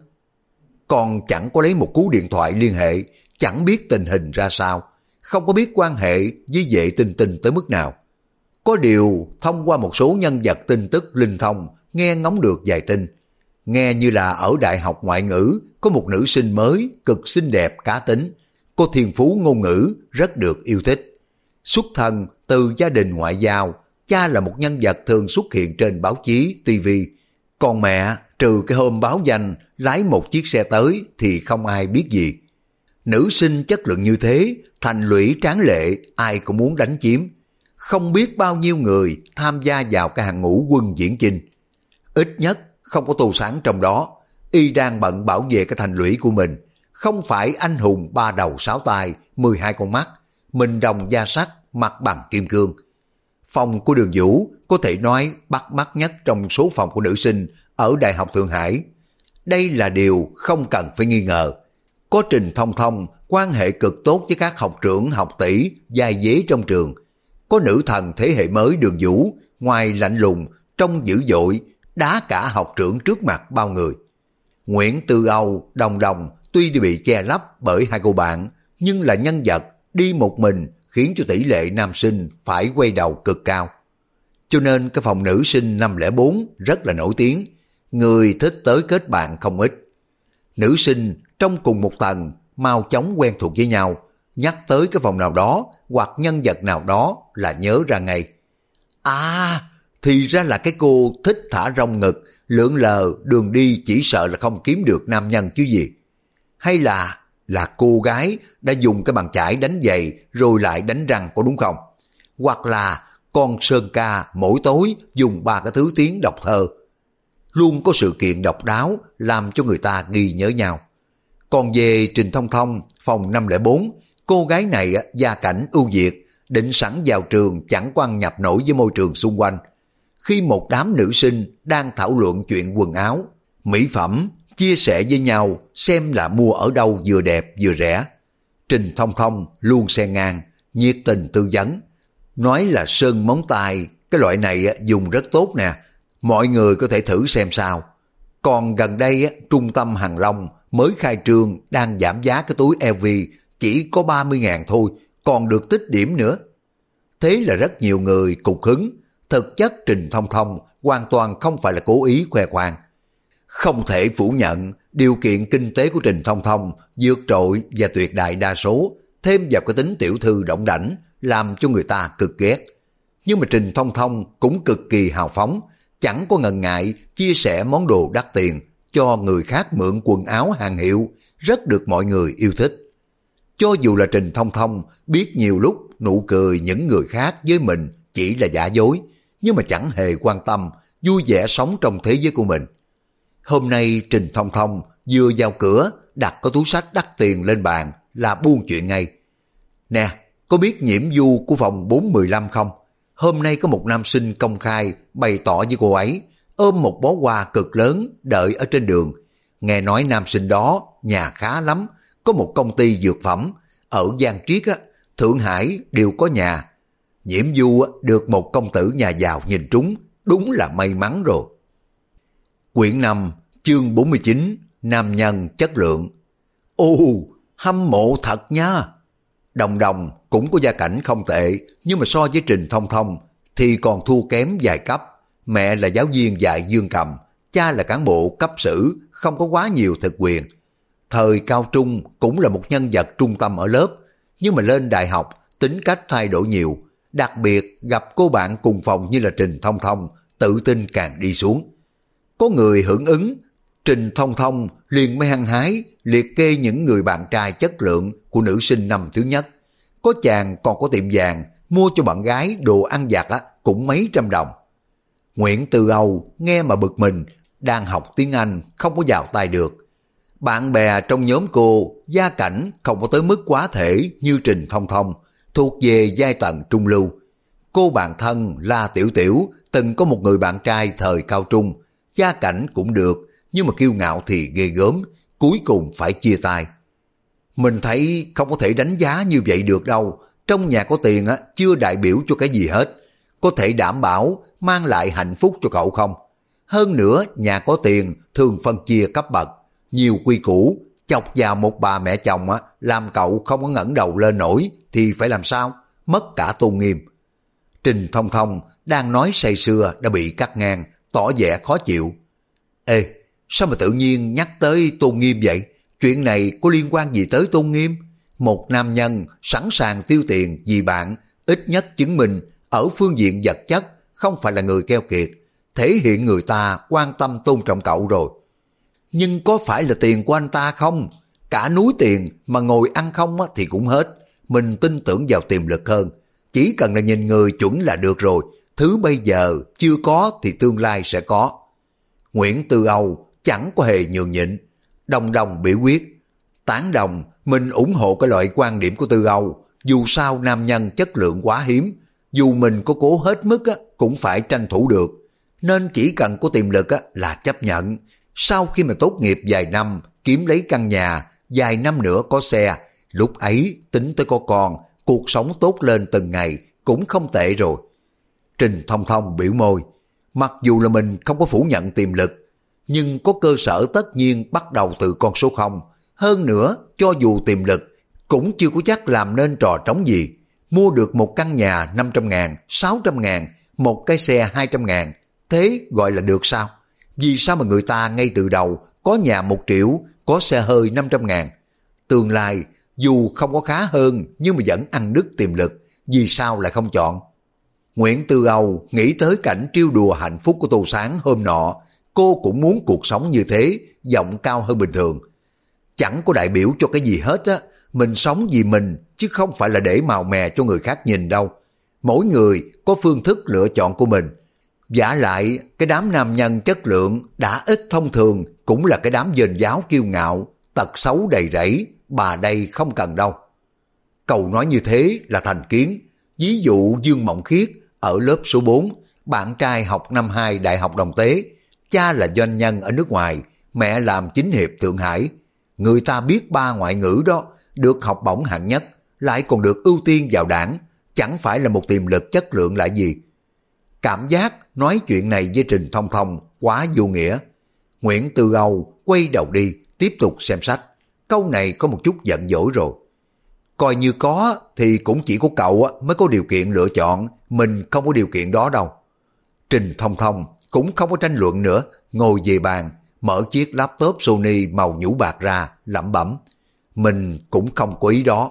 Còn chẳng có lấy một cú điện thoại liên hệ, chẳng biết tình hình ra sao, không có biết quan hệ với vệ tinh tinh tới mức nào. Có điều thông qua một số nhân vật tin tức linh thông nghe ngóng được vài tin. Nghe như là ở Đại học Ngoại ngữ có một nữ sinh mới cực xinh đẹp cá tính, có thiên phú ngôn ngữ rất được yêu thích. Xuất thân từ gia đình ngoại giao, cha là một nhân vật thường xuất hiện trên báo chí, TV. Còn mẹ trừ cái hôm báo danh lái một chiếc xe tới thì không ai biết gì. Nữ sinh chất lượng như thế, thành lũy tráng lệ, ai cũng muốn đánh chiếm. Không biết bao nhiêu người tham gia vào cái hàng ngũ quân diễn chinh. Ít nhất không có Tô Sáng trong đó, y đang bận bảo vệ cái thành lũy của mình. Không phải anh hùng 3 đầu 6 tay, 12 con mắt, mình đồng da sắt, mặt bằng kim cương. Phòng của Đường Vũ có thể nói bắt mắt nhất trong số phòng của nữ sinh ở Đại học Thượng Hải. Đây là điều không cần phải nghi ngờ. Có Trình Thông Thông quan hệ cực tốt với các học trưởng học tỷ dài dế trong trường. Có nữ thần thế hệ mới Đường Vũ, ngoài lạnh lùng, trông dữ dội, đá cả học trưởng trước mặt bao người. Nguyễn Tư Âu, Đồng Đồng tuy bị che lấp bởi hai cô bạn, nhưng là nhân vật đi một mình khiến cho tỷ lệ nam sinh phải quay đầu cực cao. Cho nên cái phòng nữ sinh 504 rất là nổi tiếng, người thích tới kết bạn không ít. Nữ sinh trong cùng một tầng mau chóng quen thuộc với nhau, nhắc tới cái phòng nào đó hoặc nhân vật nào đó là nhớ ra ngay. À, thì ra là cái cô thích thả rong ngực, lượn lờ đường đi chỉ sợ là không kiếm được nam nhân chứ gì. Hay là cô gái đã dùng cái bàn chải đánh giày rồi lại đánh răng, có đúng không? Hoặc là con Sơn Ca mỗi tối dùng 3 cái thứ tiếng đọc thơ. Luôn có sự kiện độc đáo làm cho người ta ghi nhớ nhau. Còn về Trình Thông Thông, phòng 504, cô gái này gia cảnh ưu việt, định sẵn vào trường chẳng quan nhập nổi với môi trường xung quanh. Khi một đám nữ sinh đang thảo luận chuyện quần áo, mỹ phẩm, chia sẻ với nhau xem là mua ở đâu vừa đẹp vừa rẻ, Trình Thông Thông luôn xen ngang, nhiệt tình tư vấn, nói là sơn móng tay, cái loại này dùng rất tốt nè, mọi người có thể thử xem sao. Còn gần đây trung tâm Hàng Long mới khai trương đang giảm giá cái túi LV chỉ có 30.000 thôi, còn được tích điểm nữa. Thế là rất nhiều người cục hứng. Thực chất Trình Thông Thông hoàn toàn không phải là cố ý khoe khoang. Không thể phủ nhận điều kiện kinh tế của Trình Thông Thông vượt trội và tuyệt đại đa số, thêm vào cái tính tiểu thư đỏng đảnh làm cho người ta cực ghét. Nhưng mà Trình Thông Thông cũng cực kỳ hào phóng, chẳng có ngần ngại chia sẻ món đồ đắt tiền cho người khác mượn quần áo hàng hiệu, rất được mọi người yêu thích. Cho dù là Trình Thông Thông biết nhiều lúc nụ cười những người khác với mình chỉ là giả dối, nhưng mà chẳng hề quan tâm, vui vẻ sống trong thế giới của mình. Hôm nay Trình Thông Thông vừa vào cửa đặt cái túi sách đắt tiền lên bàn là buông chuyện ngay. Nè, có biết Nhiễm Du của phòng 415 không? Hôm nay có một nam sinh công khai bày tỏ với cô ấy, ôm một bó hoa cực lớn đợi ở trên đường. Nghe nói nam sinh đó nhà khá lắm, có một công ty dược phẩm, ở Giang Triết, Thượng Hải đều có nhà. Nhiễm Du được một công tử nhà giàu nhìn trúng, đúng là may mắn rồi. Quyển 5, chương 49, nam nhân chất lượng. Ồ, hâm mộ thật nha. Đồng Đồng cũng có gia cảnh không tệ, nhưng mà so với Trình Thông Thông thì còn thua kém vài cấp. Mẹ là giáo viên dạy dương cầm, cha là cán bộ cấp sử, không có quá nhiều thực quyền. Thời cao trung cũng là một nhân vật trung tâm ở lớp, nhưng mà lên đại học tính cách thay đổi nhiều, đặc biệt gặp cô bạn cùng phòng như là Trình Thông Thông, tự tin càng đi xuống. Có người hưởng ứng, Trình Thông Thông liền mới hăng hái liệt kê những người bạn trai chất lượng của nữ sinh năm thứ nhất. Có chàng còn có tiệm vàng, mua cho bạn gái đồ ăn vặt cũng mấy trăm đồng. Nguyễn Từ Âu nghe mà bực mình, đang học tiếng Anh không có vào tay được. Bạn bè trong nhóm cô gia cảnh không có tới mức quá thể như Trình Thông Thông, thuộc về giai tầng trung lưu. Cô bạn thân La Tiểu Tiểu từng có một người bạn trai thời cao trung, gia cảnh cũng được, nhưng mà kiêu ngạo thì ghê gớm, cuối cùng phải chia tay. Mình thấy không có thể đánh giá như vậy được đâu, trong nhà có tiền chưa đại biểu cho cái gì hết, có thể đảm bảo mang lại hạnh phúc cho cậu không? Hơn nữa nhà có tiền thường phân chia cấp bậc, nhiều quy củ, chọc vào một bà mẹ chồng làm cậu không có ngẩng đầu lên nổi thì phải làm sao? Mất cả tôn nghiêm. Trình Thông Thông đang nói say sưa đã bị cắt ngang, tỏ vẻ khó chịu. Ê, sao mà tự nhiên nhắc tới tôn nghiêm vậy? Chuyện này có liên quan gì tới tôn nghiêm? Một nam nhân sẵn sàng tiêu tiền vì bạn, ít nhất chứng minh ở phương diện vật chất không phải là người keo kiệt, thể hiện người ta quan tâm tôn trọng cậu rồi. Nhưng có phải là tiền của anh ta không? Cả núi tiền mà ngồi ăn không thì cũng hết. Mình tin tưởng vào tiềm lực hơn. Chỉ cần là nhìn người chuẩn là được rồi. Thứ bây giờ chưa có thì tương lai sẽ có. Nguyễn Tư Âu chẳng có hề nhường nhịn. Đồng Đồng biểu quyết. Tán đồng, mình ủng hộ cái loại quan điểm của Tư Âu. Dù sao nam nhân chất lượng quá hiếm, dù mình có cố hết mức cũng phải tranh thủ được. Nên chỉ cần có tiềm lực là chấp nhận. Sau khi mà tốt nghiệp vài năm, kiếm lấy căn nhà, vài năm nữa có xe, lúc ấy tính tới có con, cuộc sống tốt lên từng ngày cũng không tệ rồi. Trình Thông Thông biểu môi, mặc dù là mình không có phủ nhận tiềm lực, nhưng có cơ sở tất nhiên bắt đầu từ con số 0. Hơn nữa, cho dù tiềm lực, cũng chưa có chắc làm nên trò trống gì. Mua được một căn nhà 500.000, 600.000, một cái xe 200.000, thế gọi là được sao? Vì sao mà người ta ngay từ đầu có nhà 1 triệu, có xe hơi 500.000. Tương lai, dù không có khá hơn nhưng mà vẫn ăn đứt tiềm lực, vì sao lại không chọn? Nguyễn Tư Âu nghĩ tới cảnh trêu đùa hạnh phúc của Tô Sáng hôm nọ, cô cũng muốn cuộc sống như thế, giọng cao hơn bình thường. Chẳng có đại biểu cho cái gì hết á, mình sống vì mình chứ không phải là để màu mè cho người khác nhìn đâu. Mỗi người có phương thức lựa chọn của mình. Vả lại, cái đám nam nhân chất lượng đã ít thông thường cũng là cái đám dền giáo kiêu ngạo, tật xấu đầy rẫy, bà đây không cần đâu. Câu nói như thế là thành kiến. Ví dụ Dương Mộng Khiết ở lớp số 4, bạn trai học năm 2 Đại học Đồng Tế, cha là doanh nhân ở nước ngoài, mẹ làm chính hiệp Thượng Hải. Người ta biết 3 ngoại ngữ đó, được học bổng hạng nhất, lại còn được ưu tiên vào đảng, chẳng phải là một tiềm lực chất lượng là gì. Cảm giác nói chuyện này với Trình Thông Thông quá vô nghĩa. Nguyễn Tư Âu quay đầu đi, tiếp tục xem sách. Câu này có một chút giận dỗi rồi. Coi như có thì cũng chỉ có cậu mới có điều kiện lựa chọn, mình không có điều kiện đó đâu. Trình Thông Thông cũng không có tranh luận nữa, ngồi về bàn, mở chiếc laptop Sony màu nhũ bạc ra, lẩm bẩm. Mình cũng không có ý đó.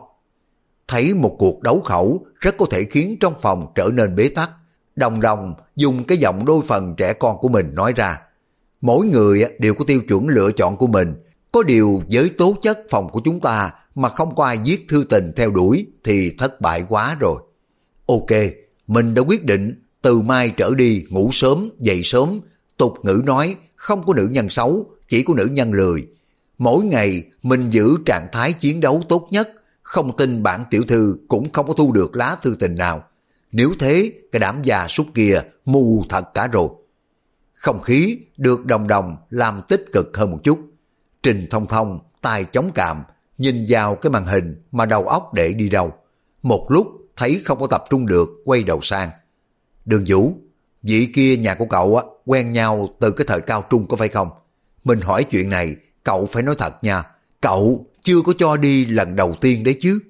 Thấy một cuộc đấu khẩu rất có thể khiến trong phòng trở nên bế tắc, Đồng Đồng dùng cái giọng đôi phần trẻ con của mình nói ra. Mỗi người đều có tiêu chuẩn lựa chọn của mình, có điều với tố chất phòng của chúng ta mà không có ai viết thư tình theo đuổi thì thất bại quá rồi. Ok, mình đã quyết định từ mai trở đi ngủ sớm, dậy sớm. Tục ngữ nói không có nữ nhân xấu, chỉ có nữ nhân lười. Mỗi ngày mình giữ trạng thái chiến đấu tốt nhất, không tin bản tiểu thư cũng không có thu được lá thư tình nào. Nếu thế, cái đám già súc kia mù thật cả rồi. Không khí được Đồng Đồng làm tích cực hơn một chút. Trình Thông Thông tay chống cằm, nhìn vào cái màn hình mà đầu óc để đi đâu. Một lúc thấy không có tập trung được, quay đầu sang. Đường Vũ, vị kia nhà của cậu quen nhau từ cái thời cao trung có phải không? Mình hỏi chuyện này, cậu phải nói thật nha. Cậu chưa có cho đi lần đầu tiên đấy chứ.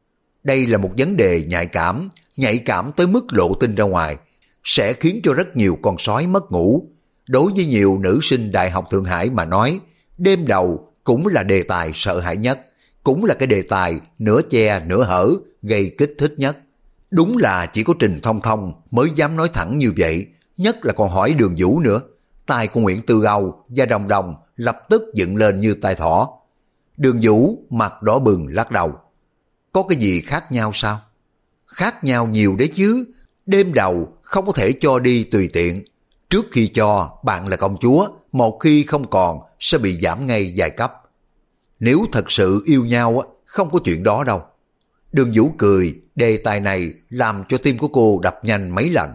Đây là một vấn đề nhạy cảm tới mức lộ tin ra ngoài, sẽ khiến cho rất nhiều con sói mất ngủ. Đối với nhiều nữ sinh Đại học Thượng Hải mà nói, đêm đầu cũng là đề tài sợ hãi nhất, cũng là cái đề tài nửa che nửa hở, gây kích thích nhất. Đúng là chỉ có Trình Thông Thông mới dám nói thẳng như vậy, nhất là còn hỏi Đường Vũ nữa. Tai của Nguyễn Tư Âu và Đồng Đồng lập tức dựng lên như tai thỏ. Đường Vũ mặt đỏ bừng lắc đầu. Có cái gì khác nhau sao? Khác nhau nhiều đấy chứ. Đêm đầu không có thể cho đi tùy tiện. Trước khi cho, bạn là công chúa, một khi không còn sẽ bị giảm ngay vài cấp. Nếu thật sự yêu nhau, không có chuyện đó đâu. Đường Vũ cười, đề tài này làm cho tim của cô đập nhanh mấy lần.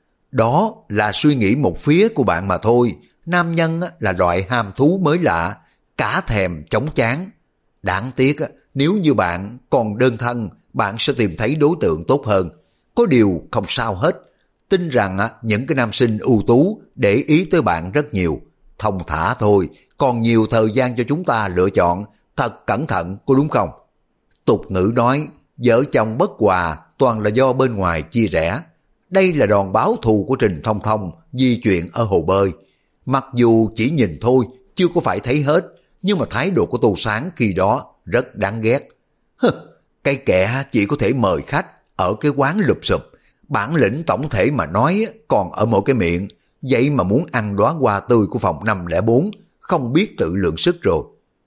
Đó là suy nghĩ một phía của bạn mà thôi. Nam nhân là loại ham thú mới lạ, cả thèm chóng chán. Đáng tiếc, nếu như bạn còn đơn thân, bạn sẽ tìm thấy đối tượng tốt hơn. Có điều không sao hết. Tin rằng những cái nam sinh ưu tú để ý tới bạn rất nhiều. Thông thả thôi, còn nhiều thời gian cho chúng ta lựa chọn. Thật cẩn thận, có đúng không? Tục ngữ nói, vợ chồng bất hòa toàn là do bên ngoài chia rẽ. Đây là đòn báo thù của Trình Thông Thông di chuyện ở hồ bơi. Mặc dù chỉ nhìn thôi, chưa có phải thấy hết, nhưng mà thái độ của Tô Sáng khi đó rất đáng ghét. Cái kẻ chỉ có thể mời khách ở cái quán lụp xụp, bản lĩnh tổng thể mà nói còn ở mỗi cái miệng, vậy mà muốn ăn đóa hoa tươi của phòng 504, không biết tự lượng sức rồi.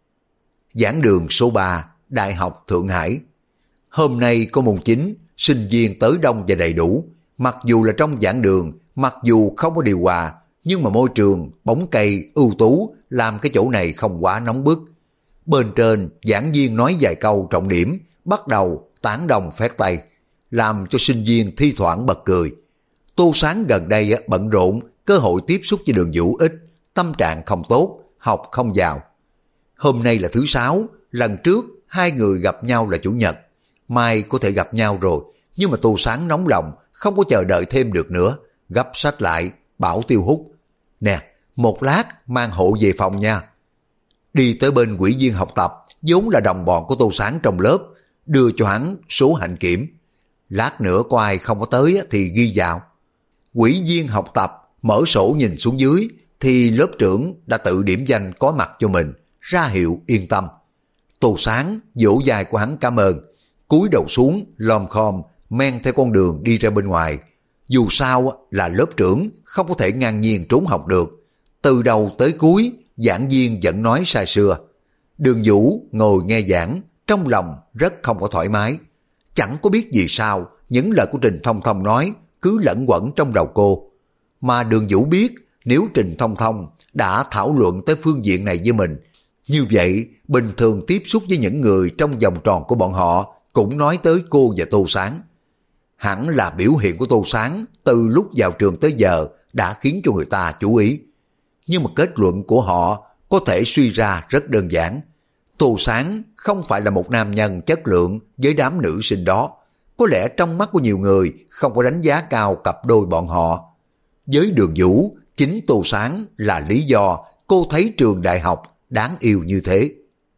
Giảng đường số 3, Đại học Thượng Hải. Hôm nay có môn chính, sinh viên tới đông và đầy đủ. Mặc dù là trong giảng đường, mặc dù không có điều hòa, nhưng mà môi trường, bóng cây, ưu tú làm cái chỗ này không quá nóng bức. Bên trên, giảng viên nói vài câu trọng điểm, bắt đầu tán đồng phét tay, làm cho sinh viên thi thoảng bật cười. Tô Sáng gần đây bận rộn, cơ hội tiếp xúc với Đường Vũ ít, tâm trạng không tốt, học không vào. Hôm nay là thứ Sáu, lần trước hai người gặp nhau là Chủ nhật, mai có thể gặp nhau rồi, nhưng mà Tô Sáng nóng lòng, không có chờ đợi thêm được nữa, gấp sách lại, bảo Tiêu Hút. Nè, một lát mang hộ về phòng nha. Đi tới bên ủy viên học tập, vốn là đồng bọn của Tô Sáng trong lớp, đưa cho hắn số hạnh kiểm. Lát nữa có ai không có tới thì ghi vào. Ủy viên học tập mở sổ nhìn xuống dưới thì lớp trưởng đã tự điểm danh có mặt cho mình, ra hiệu yên tâm. Tô Sáng vỗ vai của hắn cảm ơn, cúi đầu xuống lom khom men theo con đường đi ra bên ngoài. Dù sao là lớp trưởng, không có thể ngang nhiên trốn học được. Từ đầu tới cuối, giảng viên vẫn nói sai xưa. Đường Vũ ngồi nghe giảng, trong lòng rất không có thoải mái. Chẳng có biết vì sao, những lời của Trình Thông Thông nói cứ lẫn quẩn trong đầu cô. Mà Đường Vũ biết, nếu Trình Thông Thông đã thảo luận tới phương diện này với mình, như vậy bình thường tiếp xúc với những người trong vòng tròn của bọn họ cũng nói tới cô và Tô Sáng. Hẳn là biểu hiện của Tô Sáng từ lúc vào trường tới giờ đã khiến cho người ta chú ý. Nhưng mà kết luận của họ có thể suy ra rất đơn giản. Tô Sáng không phải là một nam nhân chất lượng với đám nữ sinh đó. Có lẽ trong mắt của nhiều người không có đánh giá cao cặp đôi bọn họ. Với Đường Vũ, chính Tô Sáng là lý do cô thấy trường đại học đáng yêu như thế.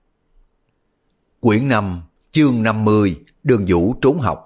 Quyển 5, chương 50, Đường Vũ trốn học.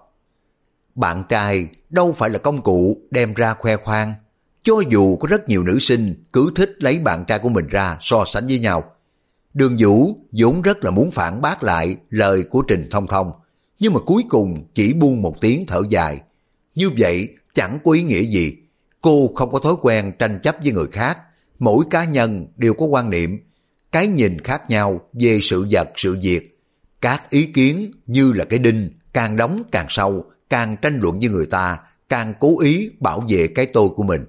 Bạn trai đâu phải là công cụ đem ra khoe khoang. Cho dù có rất nhiều nữ sinh cứ thích lấy bạn trai của mình ra so sánh với nhau. Đường Vũ vốn rất là muốn phản bác lại lời của Trình Thông Thông, nhưng mà cuối cùng chỉ buông một tiếng thở dài. Như vậy chẳng có ý nghĩa gì. Cô không có thói quen tranh chấp với người khác. Mỗi cá nhân đều có quan niệm, cái nhìn khác nhau về sự vật sự việc. Các ý kiến như là cái đinh, càng đóng càng sâu, càng tranh luận với người ta, càng cố ý bảo vệ cái tôi của mình.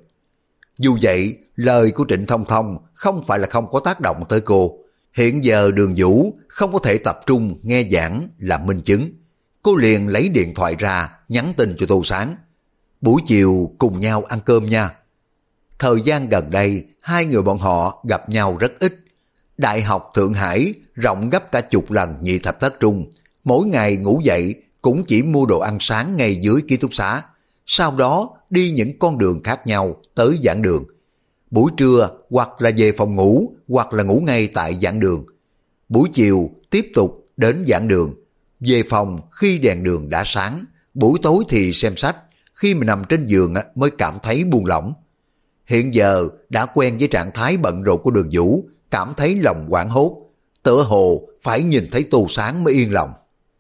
Dù vậy, lời của Trịnh Thông Thông không phải là không có tác động tới cô. Hiện giờ Đường Vũ không có thể tập trung nghe giảng là minh chứng. Cô liền lấy điện thoại ra, nhắn tin cho Tô Sáng. Buổi chiều cùng nhau ăn cơm nha. Thời gian gần đây, hai người bọn họ gặp nhau rất ít. Đại học Thượng Hải rộng gấp cả chục lần Nhị Thập Thất Trung. Mỗi ngày ngủ dậy cũng chỉ mua đồ ăn sáng ngay dưới ký túc xá. Sau đó đi những con đường khác nhau tới giảng đường. Buổi trưa hoặc là về phòng ngủ hoặc là ngủ ngay tại giảng đường. Buổi chiều tiếp tục đến giảng đường. Về phòng khi đèn đường đã sáng. Buổi tối thì xem sách. Khi mà nằm trên giường mới cảm thấy buông lỏng. Hiện giờ đã quen với trạng thái bận rộn của Đường Vũ, cảm thấy lòng hoảng hốt. Tựa hồ phải nhìn thấy Tô Sáng mới yên lòng.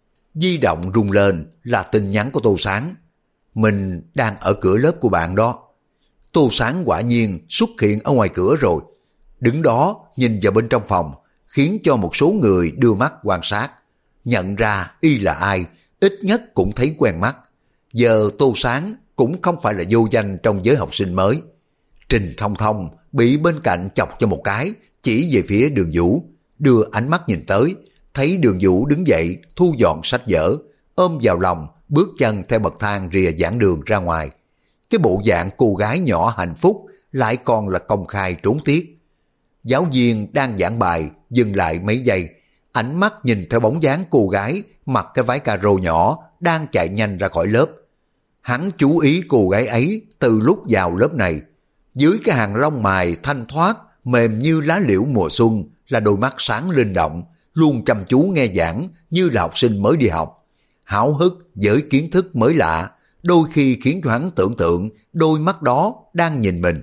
Di động rung lên là tin nhắn của Tô Sáng. Mình đang ở cửa lớp của bạn đó. Tô Sáng quả nhiên xuất hiện ở ngoài cửa rồi. Đứng đó nhìn vào bên trong phòng, khiến cho một số người đưa mắt quan sát. Nhận ra y là ai, ít nhất cũng thấy quen mắt. Giờ Tô Sáng cũng không phải là vô danh trong giới học sinh mới. Trình Thông Thông bị bên cạnh chọc cho một cái, chỉ về phía Đường Vũ, đưa ánh mắt nhìn tới, thấy Đường Vũ đứng dậy thu dọn sách vở, ôm vào lòng, bước chân theo bậc thang rìa giảng đường ra ngoài. Cái bộ dạng cô gái nhỏ hạnh phúc lại còn là công khai trốn tiết. Giáo viên đang giảng bài dừng lại mấy giây, ánh mắt nhìn theo bóng dáng cô gái mặc cái váy cà rô nhỏ đang chạy nhanh ra khỏi lớp. Hắn chú ý cô gái ấy từ lúc vào lớp này. Dưới cái hàng lông mày thanh thoát, mềm như lá liễu mùa xuân là đôi mắt sáng linh động, luôn chăm chú nghe giảng như là học sinh mới đi học. Háo hức với kiến thức mới lạ, đôi khi khiến cho hắn tưởng tượng đôi mắt đó đang nhìn mình.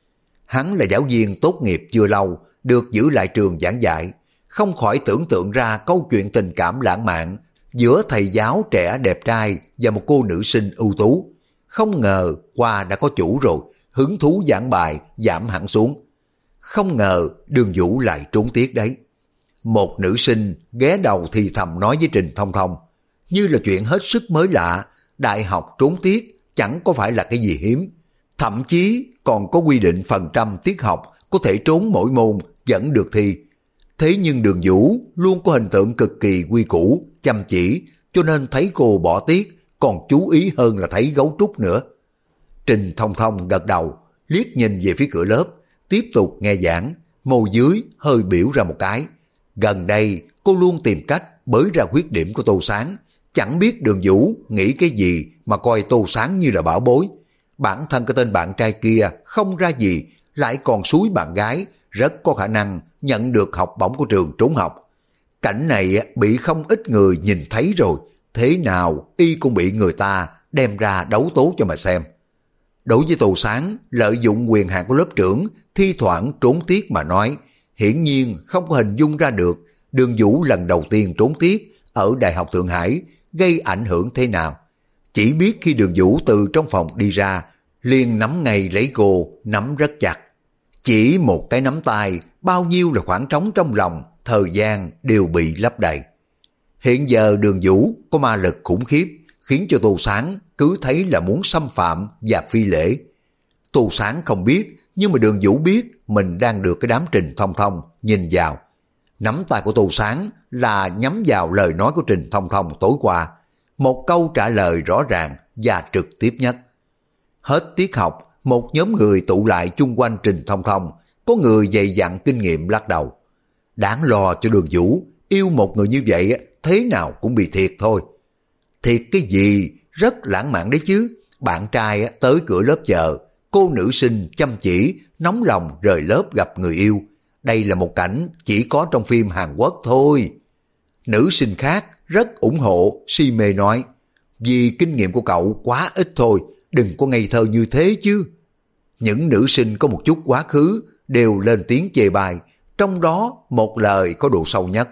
Hắn là giáo viên tốt nghiệp chưa lâu, được giữ lại trường giảng dạy, không khỏi tưởng tượng ra câu chuyện tình cảm lãng mạn giữa thầy giáo trẻ đẹp trai và một cô nữ sinh ưu tú. Không ngờ qua đã có chủ rồi, hứng thú giảng bài giảm hẳn xuống. Không ngờ Đường Vũ lại trốn tiết đấy. Một nữ sinh ghé đầu thì thầm nói với Trình Thông Thông, như là chuyện hết sức mới lạ, đại học trốn tiết chẳng có phải là cái gì hiếm. Thậm chí còn có quy định phần trăm tiết học có thể trốn mỗi môn vẫn được thi. Thế nhưng Đường Vũ luôn có hình tượng cực kỳ quy củ, chăm chỉ, cho nên thấy cô bỏ tiết còn chú ý hơn là thấy gấu trúc nữa. Trình Thông Thông gật đầu, liếc nhìn về phía cửa lớp, tiếp tục nghe giảng, môi dưới hơi biểu ra một cái. Gần đây cô luôn tìm cách bới ra khuyết điểm của Tô Sáng, chẳng biết Đường Vũ nghĩ cái gì mà coi Tô Sáng như là bảo bối. Bản thân cái tên bạn trai kia không ra gì, lại còn xúi bạn gái, rất có khả năng nhận được học bổng của trường trốn học. Cảnh này bị không ít người nhìn thấy rồi, thế nào y cũng bị người ta đem ra đấu tố cho mà xem. Đối với Tô Sáng, lợi dụng quyền hạn của lớp trưởng, thi thoảng trốn tiết mà nói, hiển nhiên không có hình dung ra được Đường Vũ lần đầu tiên trốn tiết ở Đại học Thượng Hải gây ảnh hưởng thế nào. Chỉ biết khi Đường Vũ từ trong phòng đi ra, liền nắm ngay lấy cô, nắm rất chặt. Chỉ một cái nắm tay, bao nhiêu là khoảng trống trong lòng, thời gian đều bị lấp đầy. Hiện giờ Đường Vũ có ma lực khủng khiếp, khiến cho Tô Sáng cứ thấy là muốn xâm phạm và phi lễ. Tô Sáng không biết, nhưng mà Đường Vũ biết mình đang được cái đám Trình Thông Thông nhìn vào. Nắm tay của Tô Sáng là nhắm vào lời nói của Trình Thông Thông tối qua. Một câu trả lời rõ ràng và trực tiếp nhất. Hết tiết học, một nhóm người tụ lại chung quanh Trình Thông Thông, có người dày dặn kinh nghiệm lắc đầu. Đáng lo cho Đường Vũ, yêu một người như vậy thế nào cũng bị thiệt thôi. Thiệt cái gì, rất lãng mạn đấy chứ. Bạn trai tới cửa lớp chờ, cô nữ sinh chăm chỉ, nóng lòng rời lớp gặp người yêu. Đây là một cảnh chỉ có trong phim Hàn Quốc thôi. Nữ sinh khác rất ủng hộ, si mê nói, vì kinh nghiệm của cậu quá ít thôi, đừng có ngây thơ như thế chứ. Những nữ sinh có một chút quá khứ đều lên tiếng chê bai, trong đó một lời có độ sâu nhất.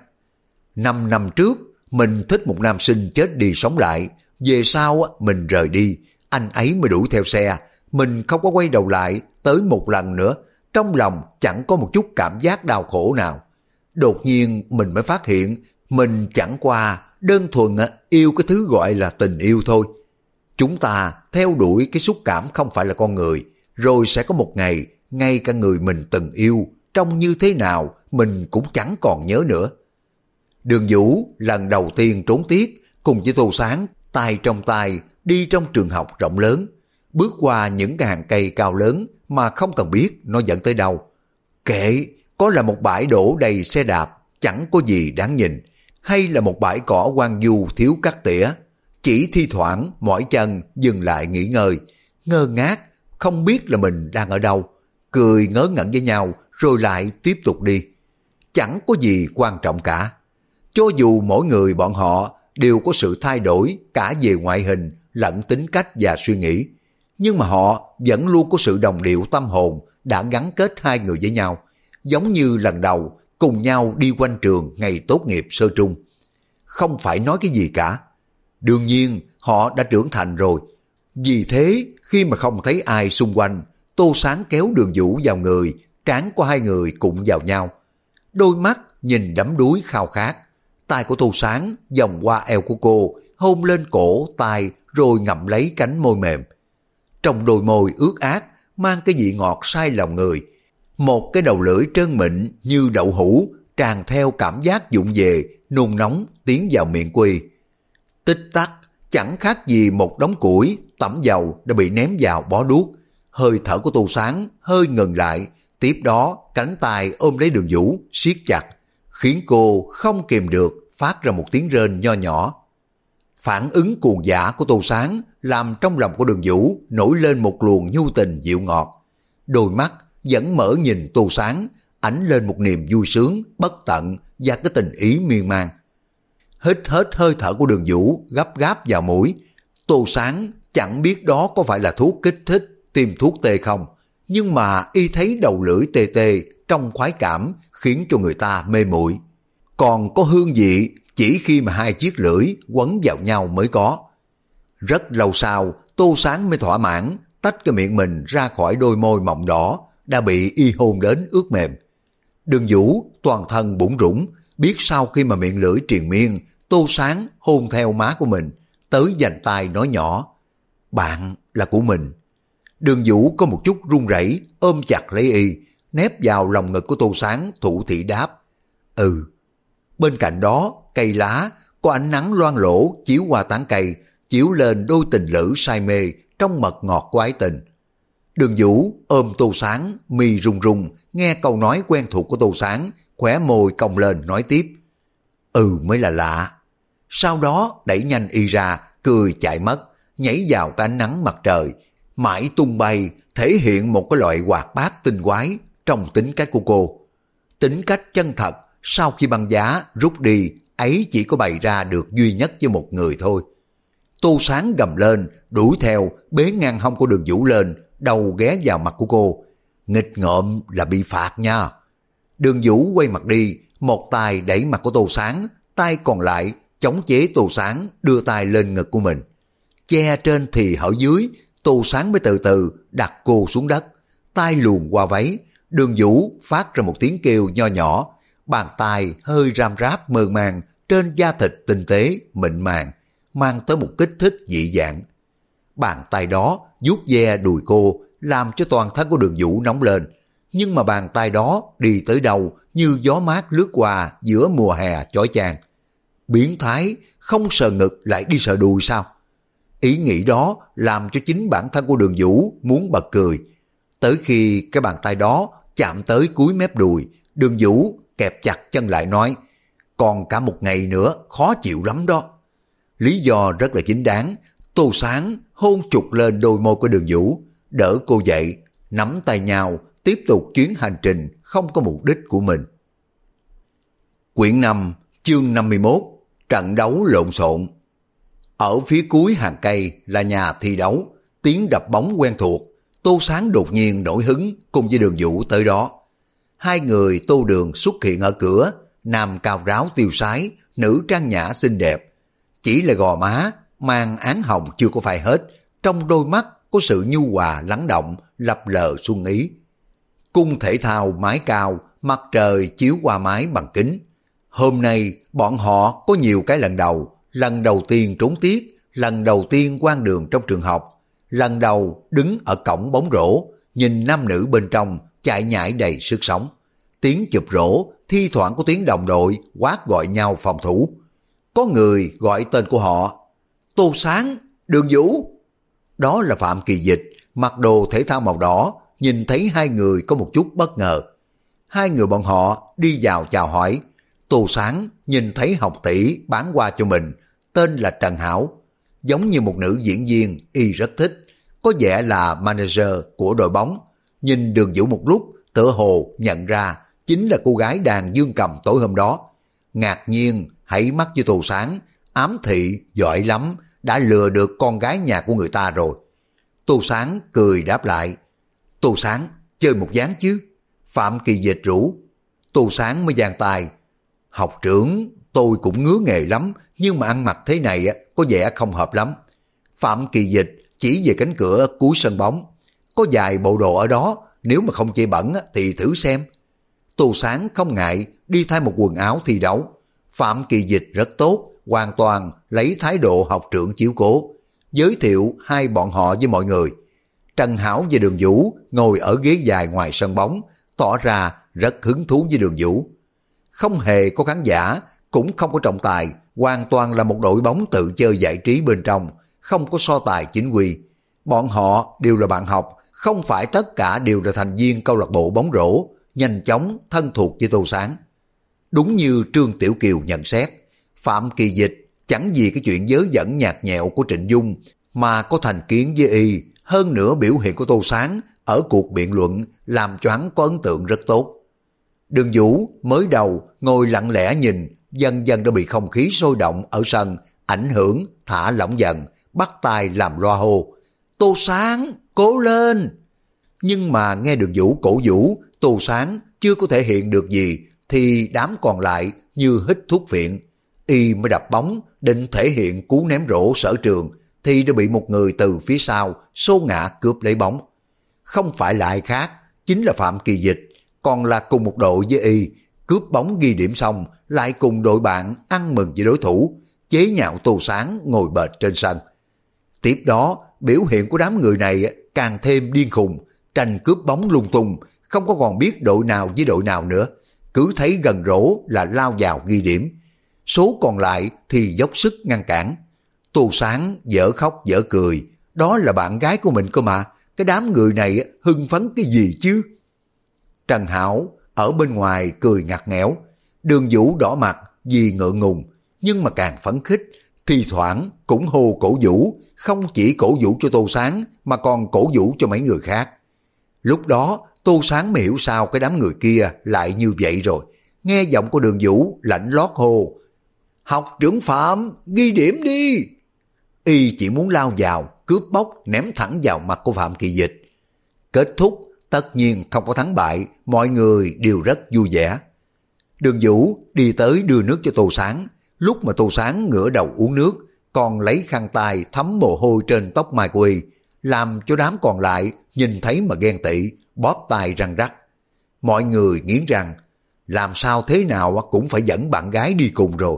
5 năm trước, mình thích một nam sinh chết đi sống lại, về sau mình rời đi, anh ấy mới đuổi theo xe, mình không có quay đầu lại tới một lần nữa, trong lòng chẳng có một chút cảm giác đau khổ nào. Đột nhiên mình mới phát hiện mình chẳng qua đơn thuần yêu cái thứ gọi là tình yêu thôi. Chúng ta theo đuổi cái xúc cảm không phải là con người, rồi sẽ có một ngày ngay cả người mình từng yêu trông như thế nào mình cũng chẳng còn nhớ nữa. Đường Vũ lần đầu tiên trốn tiết cùng với Tô Sáng tay trong tay đi trong trường học rộng lớn, bước qua những cái hàng cây cao lớn mà không cần biết nó dẫn tới đâu. Kệ, có là một bãi đổ đầy xe đạp chẳng có gì đáng nhìn, hay là một bãi cỏ hoang vu thiếu cắt tỉa, chỉ thi thoảng mỏi chân dừng lại nghỉ ngơi, ngơ ngác không biết là mình đang ở đâu, cười ngớ ngẩn với nhau rồi lại tiếp tục đi. Chẳng có gì quan trọng cả. Cho dù mỗi người bọn họ đều có sự thay đổi cả về ngoại hình lẫn tính cách và suy nghĩ, nhưng mà họ vẫn luôn có sự đồng điệu tâm hồn đã gắn kết hai người với nhau, giống như lần đầu cùng nhau đi quanh trường ngày tốt nghiệp sơ trung. Không phải nói cái gì cả. Đương nhiên họ đã trưởng thành rồi. Vì thế khi mà không thấy ai xung quanh, Tô Sáng kéo Đường Vũ vào người, trán của hai người cũng vào nhau. Đôi mắt nhìn đắm đuối khao khát. Tay của Tô Sáng vòng qua eo của cô, hôn lên cổ, tai rồi ngậm lấy cánh môi mềm. Trong đôi môi ướt át mang cái vị ngọt say lòng người. Một cái đầu lưỡi trơn mịn như đậu hũ tràn theo cảm giác vụng về, nôn nóng tiến vào miệng quy. Tích tắc, chẳng khác gì một đống củi tẩm dầu đã bị ném vào bó đuốc. Hơi thở của Tô Sáng hơi ngừng lại, tiếp đó cánh tay ôm lấy Đường Vũ siết chặt, khiến cô không kìm được phát ra một tiếng rên nho nhỏ. Phản ứng cuồng dã của Tô Sáng làm trong lòng của Đường Vũ nổi lên một luồng nhu tình dịu ngọt. Đôi mắt vẫn mở nhìn Tô Sáng, ánh lên một niềm vui sướng bất tận và cái tình ý miên man. Hít hết hơi thở của Đường Vũ gấp gáp vào mũi. Tô Sáng chẳng biết đó có phải là thuốc kích thích, tiêm thuốc tê không, nhưng mà y thấy đầu lưỡi tê tê trong khoái cảm khiến cho người ta mê muội. Còn có hương vị chỉ khi mà hai chiếc lưỡi quấn vào nhau mới có. Rất lâu sau, Tô Sáng mới thỏa mãn tách cái miệng mình ra khỏi đôi môi mọng đỏ đã bị y hôn đến ướt mềm. Đường Vũ toàn thân bủn rủn, biết sau khi mà miệng lưỡi triền miên, Tô Sáng hôn theo má của mình, tới vành tai nói nhỏ, bạn là của mình. Đường Vũ có một chút run rẩy ôm chặt lấy y, nép vào lòng ngực của Tô Sáng thủ thỉ đáp, ừ. Bên cạnh đó, cây lá, có ánh nắng loang lổ chiếu qua tán cây, chiếu lên đôi tình lữ say mê trong mật ngọt của ái tình. Đường Vũ ôm Tô Sáng, mi run run, nghe câu nói quen thuộc của Tô Sáng, khóe môi cong lên nói tiếp, ừ mới là lạ. Sau đó đẩy nhanh y ra, cười chạy mất, nhảy vào cái ánh nắng mặt trời, mãi tung bay, thể hiện một cái loại hoạt bát tinh quái trong tính cách của cô. Tính cách chân thật, sau khi băng giá rút đi, ấy chỉ có bày ra được duy nhất với một người thôi. Tô Sáng gầm lên, đuổi theo, bế ngang hông của Đường Vũ lên, đầu ghé vào mặt của cô. Nghịch ngợm là bị phạt nha. Đường Vũ quay mặt đi, một tay đẩy mặt của Tô Sáng, tay còn lại chống chế Tô Sáng đưa tay lên ngực của mình. Che trên thì hở dưới, Tô Sáng mới từ từ đặt cô xuống đất, tay luồn qua váy. Đường Vũ phát ra một tiếng kêu nho nhỏ, bàn tay hơi ram ráp mơ màng trên da thịt tinh tế, mịn màng, mang tới một kích thích dị dạng. Bàn tay đó vuốt ve đùi cô, làm cho toàn thân của Đường Vũ nóng lên. Nhưng mà bàn tay đó đi tới đâu như gió mát lướt qua giữa mùa hè chói chang. Biến thái, không sờ ngực lại đi sờ đùi sao? Ý nghĩ đó làm cho chính bản thân của Đường Vũ muốn bật cười. Tới khi cái bàn tay đó chạm tới cuối mép đùi, Đường Vũ kẹp chặt chân lại nói, còn cả một ngày nữa khó chịu lắm đó. Lý do rất là chính đáng. Tô Sáng hôn chụt lên đôi môi của Đường Vũ, đỡ cô dậy, nắm tay nhau tiếp tục chuyến hành trình không có mục đích của mình. Quyển 5, chương 51, trận đấu lộn xộn. Ở phía cuối hàng cây là nhà thi đấu, tiếng đập bóng quen thuộc. Tô Sáng đột nhiên nổi hứng cùng với Đường Vũ tới đó. Hai người Tô Đường xuất hiện ở cửa, nam cao ráo tiêu sái, nữ trang nhã xinh đẹp. Chỉ là gò má, mang án hồng chưa có phai hết, trong đôi mắt có sự nhu hòa lắng động, lập lờ xuân ý. Cung thể thao mái cao, mặt trời chiếu qua mái bằng kính. Hôm nay bọn họ có nhiều cái lần đầu tiên trốn tiết, lần đầu tiên quan đường trong trường học, lần đầu đứng ở cổng bóng rổ, nhìn nam nữ bên trong chạy nhảy đầy sức sống. Tiếng chụp rổ, thi thoảng có tiếng đồng đội quát gọi nhau phòng thủ. Có người gọi tên của họ, Tô Sáng, Đường Vũ. Đó là Phạm Kỳ Dịch, mặc đồ thể thao màu đỏ, nhìn thấy hai người có một chút bất ngờ. Hai người bọn họ đi vào chào hỏi. Tô Sáng nhìn thấy học tỷ bán qua cho mình, tên là Trần Hảo. Giống như một nữ diễn viên, y rất thích, có vẻ là manager của đội bóng. Nhìn Đường Vũ một lúc, tựa hồ nhận ra chính là cô gái đàn dương cầm tối hôm đó. Ngạc nhiên, hãy mắt với Tô Sáng, ám thị, giỏi lắm, đã lừa được con gái nhà của người ta rồi. Tô Sáng cười đáp lại, Tô Sáng, chơi một ván chứ? Phạm Kỳ Dịch rủ. Tô Sáng mới giang tay, học trưởng, tôi cũng ngứa nghề lắm, nhưng mà ăn mặc thế này có vẻ không hợp lắm. Phạm Kỳ Dịch chỉ về cánh cửa cuối sân bóng, có vài bộ đồ ở đó, nếu mà không chê bẩn thì thử xem. Tô Sáng không ngại đi thay một quần áo thi đấu. Phạm Kỳ Dịch rất tốt, hoàn toàn lấy thái độ học trưởng chiếu cố, giới thiệu hai bọn họ với mọi người. Trần Hảo và Đường Vũ ngồi ở ghế dài ngoài sân bóng, tỏ ra rất hứng thú với Đường Vũ. Không hề có khán giả, cũng không có trọng tài, hoàn toàn là một đội bóng tự chơi giải trí bên trong, không có so tài chính quy. Bọn họ đều là bạn học, không phải tất cả đều là thành viên câu lạc bộ bóng rổ, nhanh chóng thân thuộc với Tô Sáng. Đúng như Trương Tiểu Kiều nhận xét, Phạm Kỳ Dịch chẳng vì cái chuyện vớ vẩn nhạt nhẽo của Trịnh Dung mà có thành kiến với y, hơn nữa biểu hiện của Tô Sáng ở cuộc biện luận làm cho hắn có ấn tượng rất tốt. Đường Vũ mới đầu ngồi lặng lẽ nhìn, dần dần đã bị không khí sôi động ở sân ảnh hưởng, thả lỏng dần, bắt tay làm loa hô, Tô Sáng, cố lên! Nhưng mà nghe Đường Vũ cổ vũ, Tô Sáng chưa có thể hiện được gì, thì đám còn lại như hít thuốc phiện. Y mới đập bóng, định thể hiện cú ném rổ sở trường, thì đã bị một người từ phía sau xô ngã cướp lấy bóng. Không phải là ai khác, chính là Phạm Kỳ Dịch, còn là cùng một đội với Y, cướp bóng ghi điểm xong, lại cùng đội bạn ăn mừng với đối thủ, chế nhạo Tô Sáng ngồi bệt trên sân. Tiếp đó, biểu hiện của đám người này càng thêm điên khùng, tranh cướp bóng lung tung, không có còn biết đội nào với đội nào nữa, cứ thấy gần rổ là lao vào ghi điểm. Số còn lại thì dốc sức ngăn cản. Tô Sáng dở khóc dở cười, đó là bạn gái của mình cơ mà, cái đám người này hưng phấn cái gì chứ? Trần Hảo ở bên ngoài cười ngặt nghẽo, Đường Vũ đỏ mặt vì ngượng ngùng, nhưng mà càng phấn khích, thi thoảng cũng hô cổ vũ, không chỉ cổ vũ cho Tô Sáng mà còn cổ vũ cho mấy người khác. Lúc đó Tô Sáng mới hiểu sao cái đám người kia lại như vậy rồi, nghe giọng của Đường Vũ lạnh lót hô, học trưởng Phạm, ghi điểm đi! Y chỉ muốn lao vào, cướp bóc, ném thẳng vào mặt của Phạm Kỳ Dịch. Kết thúc, Tất nhiên không có thắng bại, mọi người đều rất vui vẻ. Đường Vũ đi tới đưa nước cho Tô Sáng, lúc mà Tô Sáng ngửa đầu uống nước, còn lấy khăn tay thấm mồ hôi trên tóc mai của y, làm cho đám còn lại nhìn thấy mà ghen tị, bóp tai răng rắc. Mọi người nghiến răng, làm sao thế nào cũng phải dẫn bạn gái đi cùng rồi.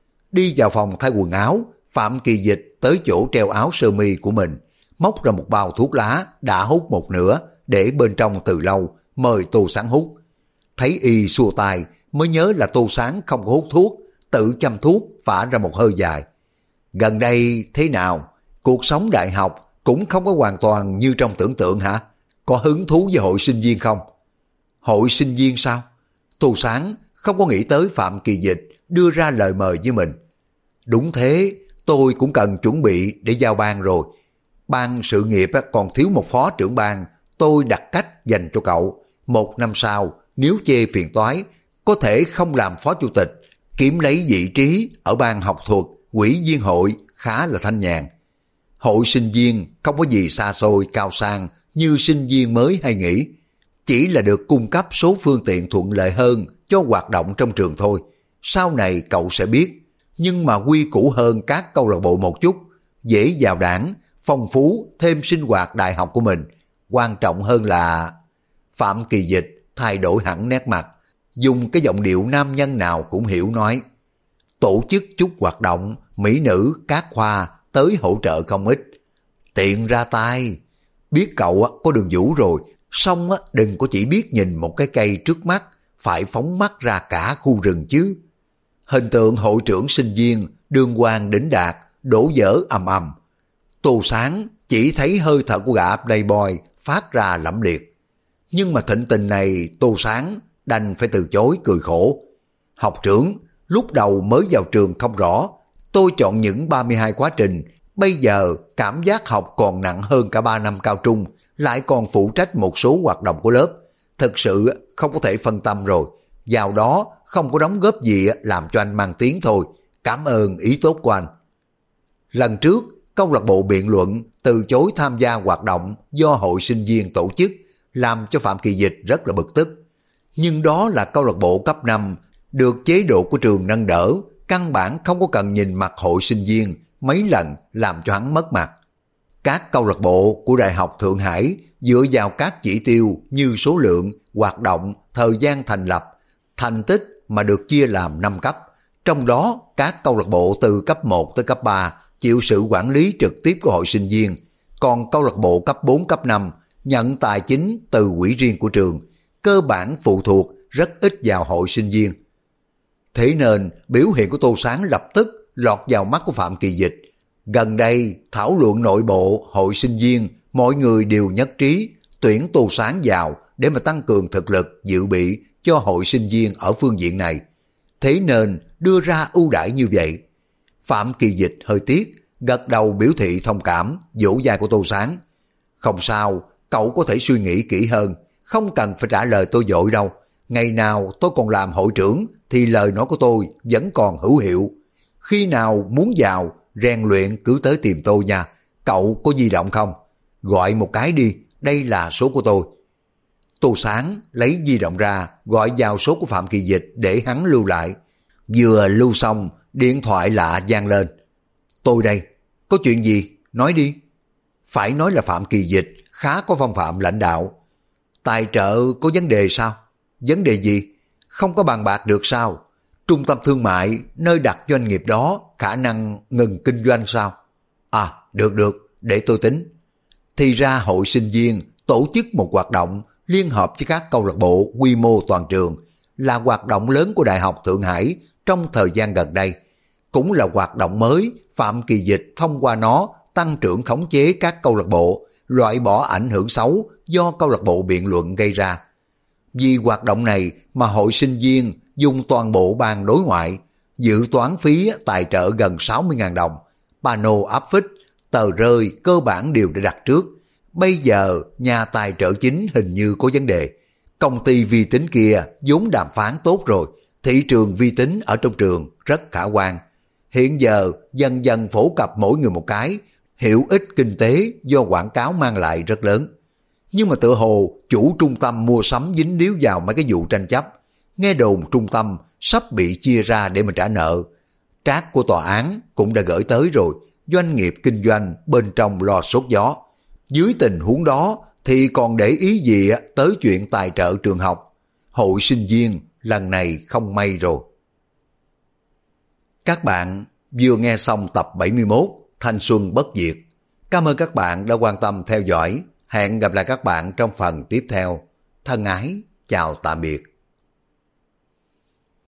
Đi vào phòng thay quần áo, Phạm Kỳ Dịch tới chỗ treo áo sơ mi của mình, móc ra một bao thuốc lá đã hút một nửa để bên trong từ lâu, mời Tô Sáng hút. Thấy y xua tay mới nhớ là Tô Sáng không có hút thuốc, tự châm thuốc phả ra một hơi dài. Gần đây thế nào? Cuộc sống đại học cũng không có hoàn toàn như trong tưởng tượng hả? Có hứng thú với hội sinh viên không? Hội sinh viên sao? Tô Sáng không có nghĩ tới Phạm Kỳ Dịch đưa ra lời mời với mình. Đúng thế, tôi cũng cần chuẩn bị để giao ban rồi. Ban sự nghiệp còn thiếu một phó trưởng ban, tôi đặt cách dành cho cậu. 1 năm sau, nếu chê phiền toái, có thể không làm phó chủ tịch, kiếm lấy vị trí ở ban học thuật, ủy viên hội khá là thanh nhàn. Hội sinh viên không có gì xa xôi cao sang như sinh viên mới hay nghĩ, chỉ là được cung cấp số phương tiện thuận lợi hơn cho hoạt động trong trường thôi. Sau này cậu sẽ biết, nhưng mà quy củ hơn các câu lạc bộ một chút, dễ vào đảng, phong phú thêm sinh hoạt đại học của mình. Quan trọng hơn là... Phạm Kỳ Dịch thay đổi hẳn nét mặt, dùng cái giọng điệu nam nhân nào cũng hiểu nói. Tổ chức chút hoạt động, mỹ nữ, các khoa tới hỗ trợ không ít. Tiện ra tay, biết cậu có Đường Vũ rồi, xong đừng có chỉ biết nhìn một cái cây trước mắt, phải phóng mắt ra cả khu rừng chứ. Hình tượng hội trưởng sinh viên, đường hoàng đỉnh đạt, đổ vỡ ầm ầm. Tô Sáng chỉ thấy hơi thở của gã playboy phát ra lẫm liệt. Nhưng mà thịnh tình này Tô Sáng đành phải từ chối cười khổ. Học trưởng, lúc đầu mới vào trường không rõ, tôi chọn những 32 khóa trình, bây giờ cảm giác học còn nặng hơn cả 3 năm cao trung, lại còn phụ trách một số hoạt động của lớp. Thực sự không có thể phân tâm rồi, vào đó không có đóng góp gì làm cho anh mang tiếng thôi. Cảm ơn ý tốt của anh. Lần trước, câu lạc bộ biện luận từ chối tham gia hoạt động do hội sinh viên tổ chức, làm cho Phạm Kỳ Dịch rất là bực tức. Nhưng đó là câu lạc bộ cấp 5, được chế độ của trường nâng đỡ, căn bản không có cần nhìn mặt hội sinh viên mấy lần làm cho hắn mất mặt. Các câu lạc bộ của Đại học Thượng Hải dựa vào các chỉ tiêu như số lượng, hoạt động, thời gian thành lập, thành tích mà được chia làm 5 cấp. Trong đó, các câu lạc bộ từ cấp 1 tới cấp 3 chịu sự quản lý trực tiếp của hội sinh viên, còn câu lạc bộ cấp 4, cấp 5 nhận tài chính từ quỹ riêng của trường, cơ bản phụ thuộc rất ít vào hội sinh viên. Thế nên biểu hiện của Tô Sáng lập tức lọt vào mắt của Phạm Kỳ Dịch. Gần đây thảo luận nội bộ hội sinh viên, mọi người đều nhất trí tuyển Tô Sáng vào để mà tăng cường thực lực dự bị cho hội sinh viên ở phương diện này. Thế nên đưa ra ưu đãi như vậy. Phạm Kỳ Dịch hơi tiếc, gật đầu biểu thị thông cảm, vỗ vai của Tô Sáng. Không sao, cậu có thể suy nghĩ kỹ hơn, không cần phải trả lời tôi vội đâu. Ngày nào tôi còn làm hội trưởng thì lời nói của tôi vẫn còn hữu hiệu. Khi nào muốn vào, rèn luyện cứ tới tìm tôi nha. Cậu có di động không? Gọi một cái đi, đây là số của tôi. Tô Sáng lấy di động ra, gọi vào số của Phạm Kỳ Dịch để hắn lưu lại. Vừa lưu xong, điện thoại lạ vang lên. Tôi đây, có chuyện gì? Nói đi. Phải nói là Phạm Kỳ Dịch khá có phong phạm lãnh đạo. Tài trợ có vấn đề sao? Vấn đề gì? Không có bàn bạc được sao? Trung tâm thương mại nơi đặt doanh nghiệp đó khả năng ngừng kinh doanh sao? À, được, để tôi tính. Thì ra hội sinh viên tổ chức một hoạt động liên hợp với các câu lạc bộ quy mô toàn trường, là hoạt động lớn của Đại học Thượng Hải trong thời gian gần đây. Cũng là hoạt động mới, Phạm Kỳ Dịch thông qua nó tăng trưởng khống chế các câu lạc bộ, loại bỏ ảnh hưởng xấu do câu lạc bộ biện luận gây ra. Vì hoạt động này mà hội sinh viên dùng toàn bộ ban đối ngoại, dự toán phí tài trợ gần 60.000 đồng, pano áp phích, tờ rơi cơ bản đều đã đặt trước. Bây giờ nhà tài trợ chính hình như có vấn đề. Công ty vi tính kia vốn đàm phán tốt rồi, thị trường vi tính ở trong trường rất khả quan. Hiện giờ dần dần phổ cập mỗi người một cái, hiệu ích kinh tế do quảng cáo mang lại rất lớn. Nhưng mà tựa hồ chủ trung tâm mua sắm dính líu vào mấy cái vụ tranh chấp. Nghe đồn trung tâm sắp bị chia ra để mà trả nợ. Trác của tòa án cũng đã gửi tới rồi, doanh nghiệp kinh doanh bên trong lo sốt gió. Dưới tình huống đó thì còn để ý gì tới chuyện tài trợ trường học. Hội sinh viên lần này không may rồi. Các bạn vừa nghe xong tập 71 Thanh xuân bất diệt. Cảm ơn các bạn đã quan tâm theo dõi. Hẹn gặp lại các bạn trong phần tiếp theo. Thân ái, chào tạm biệt.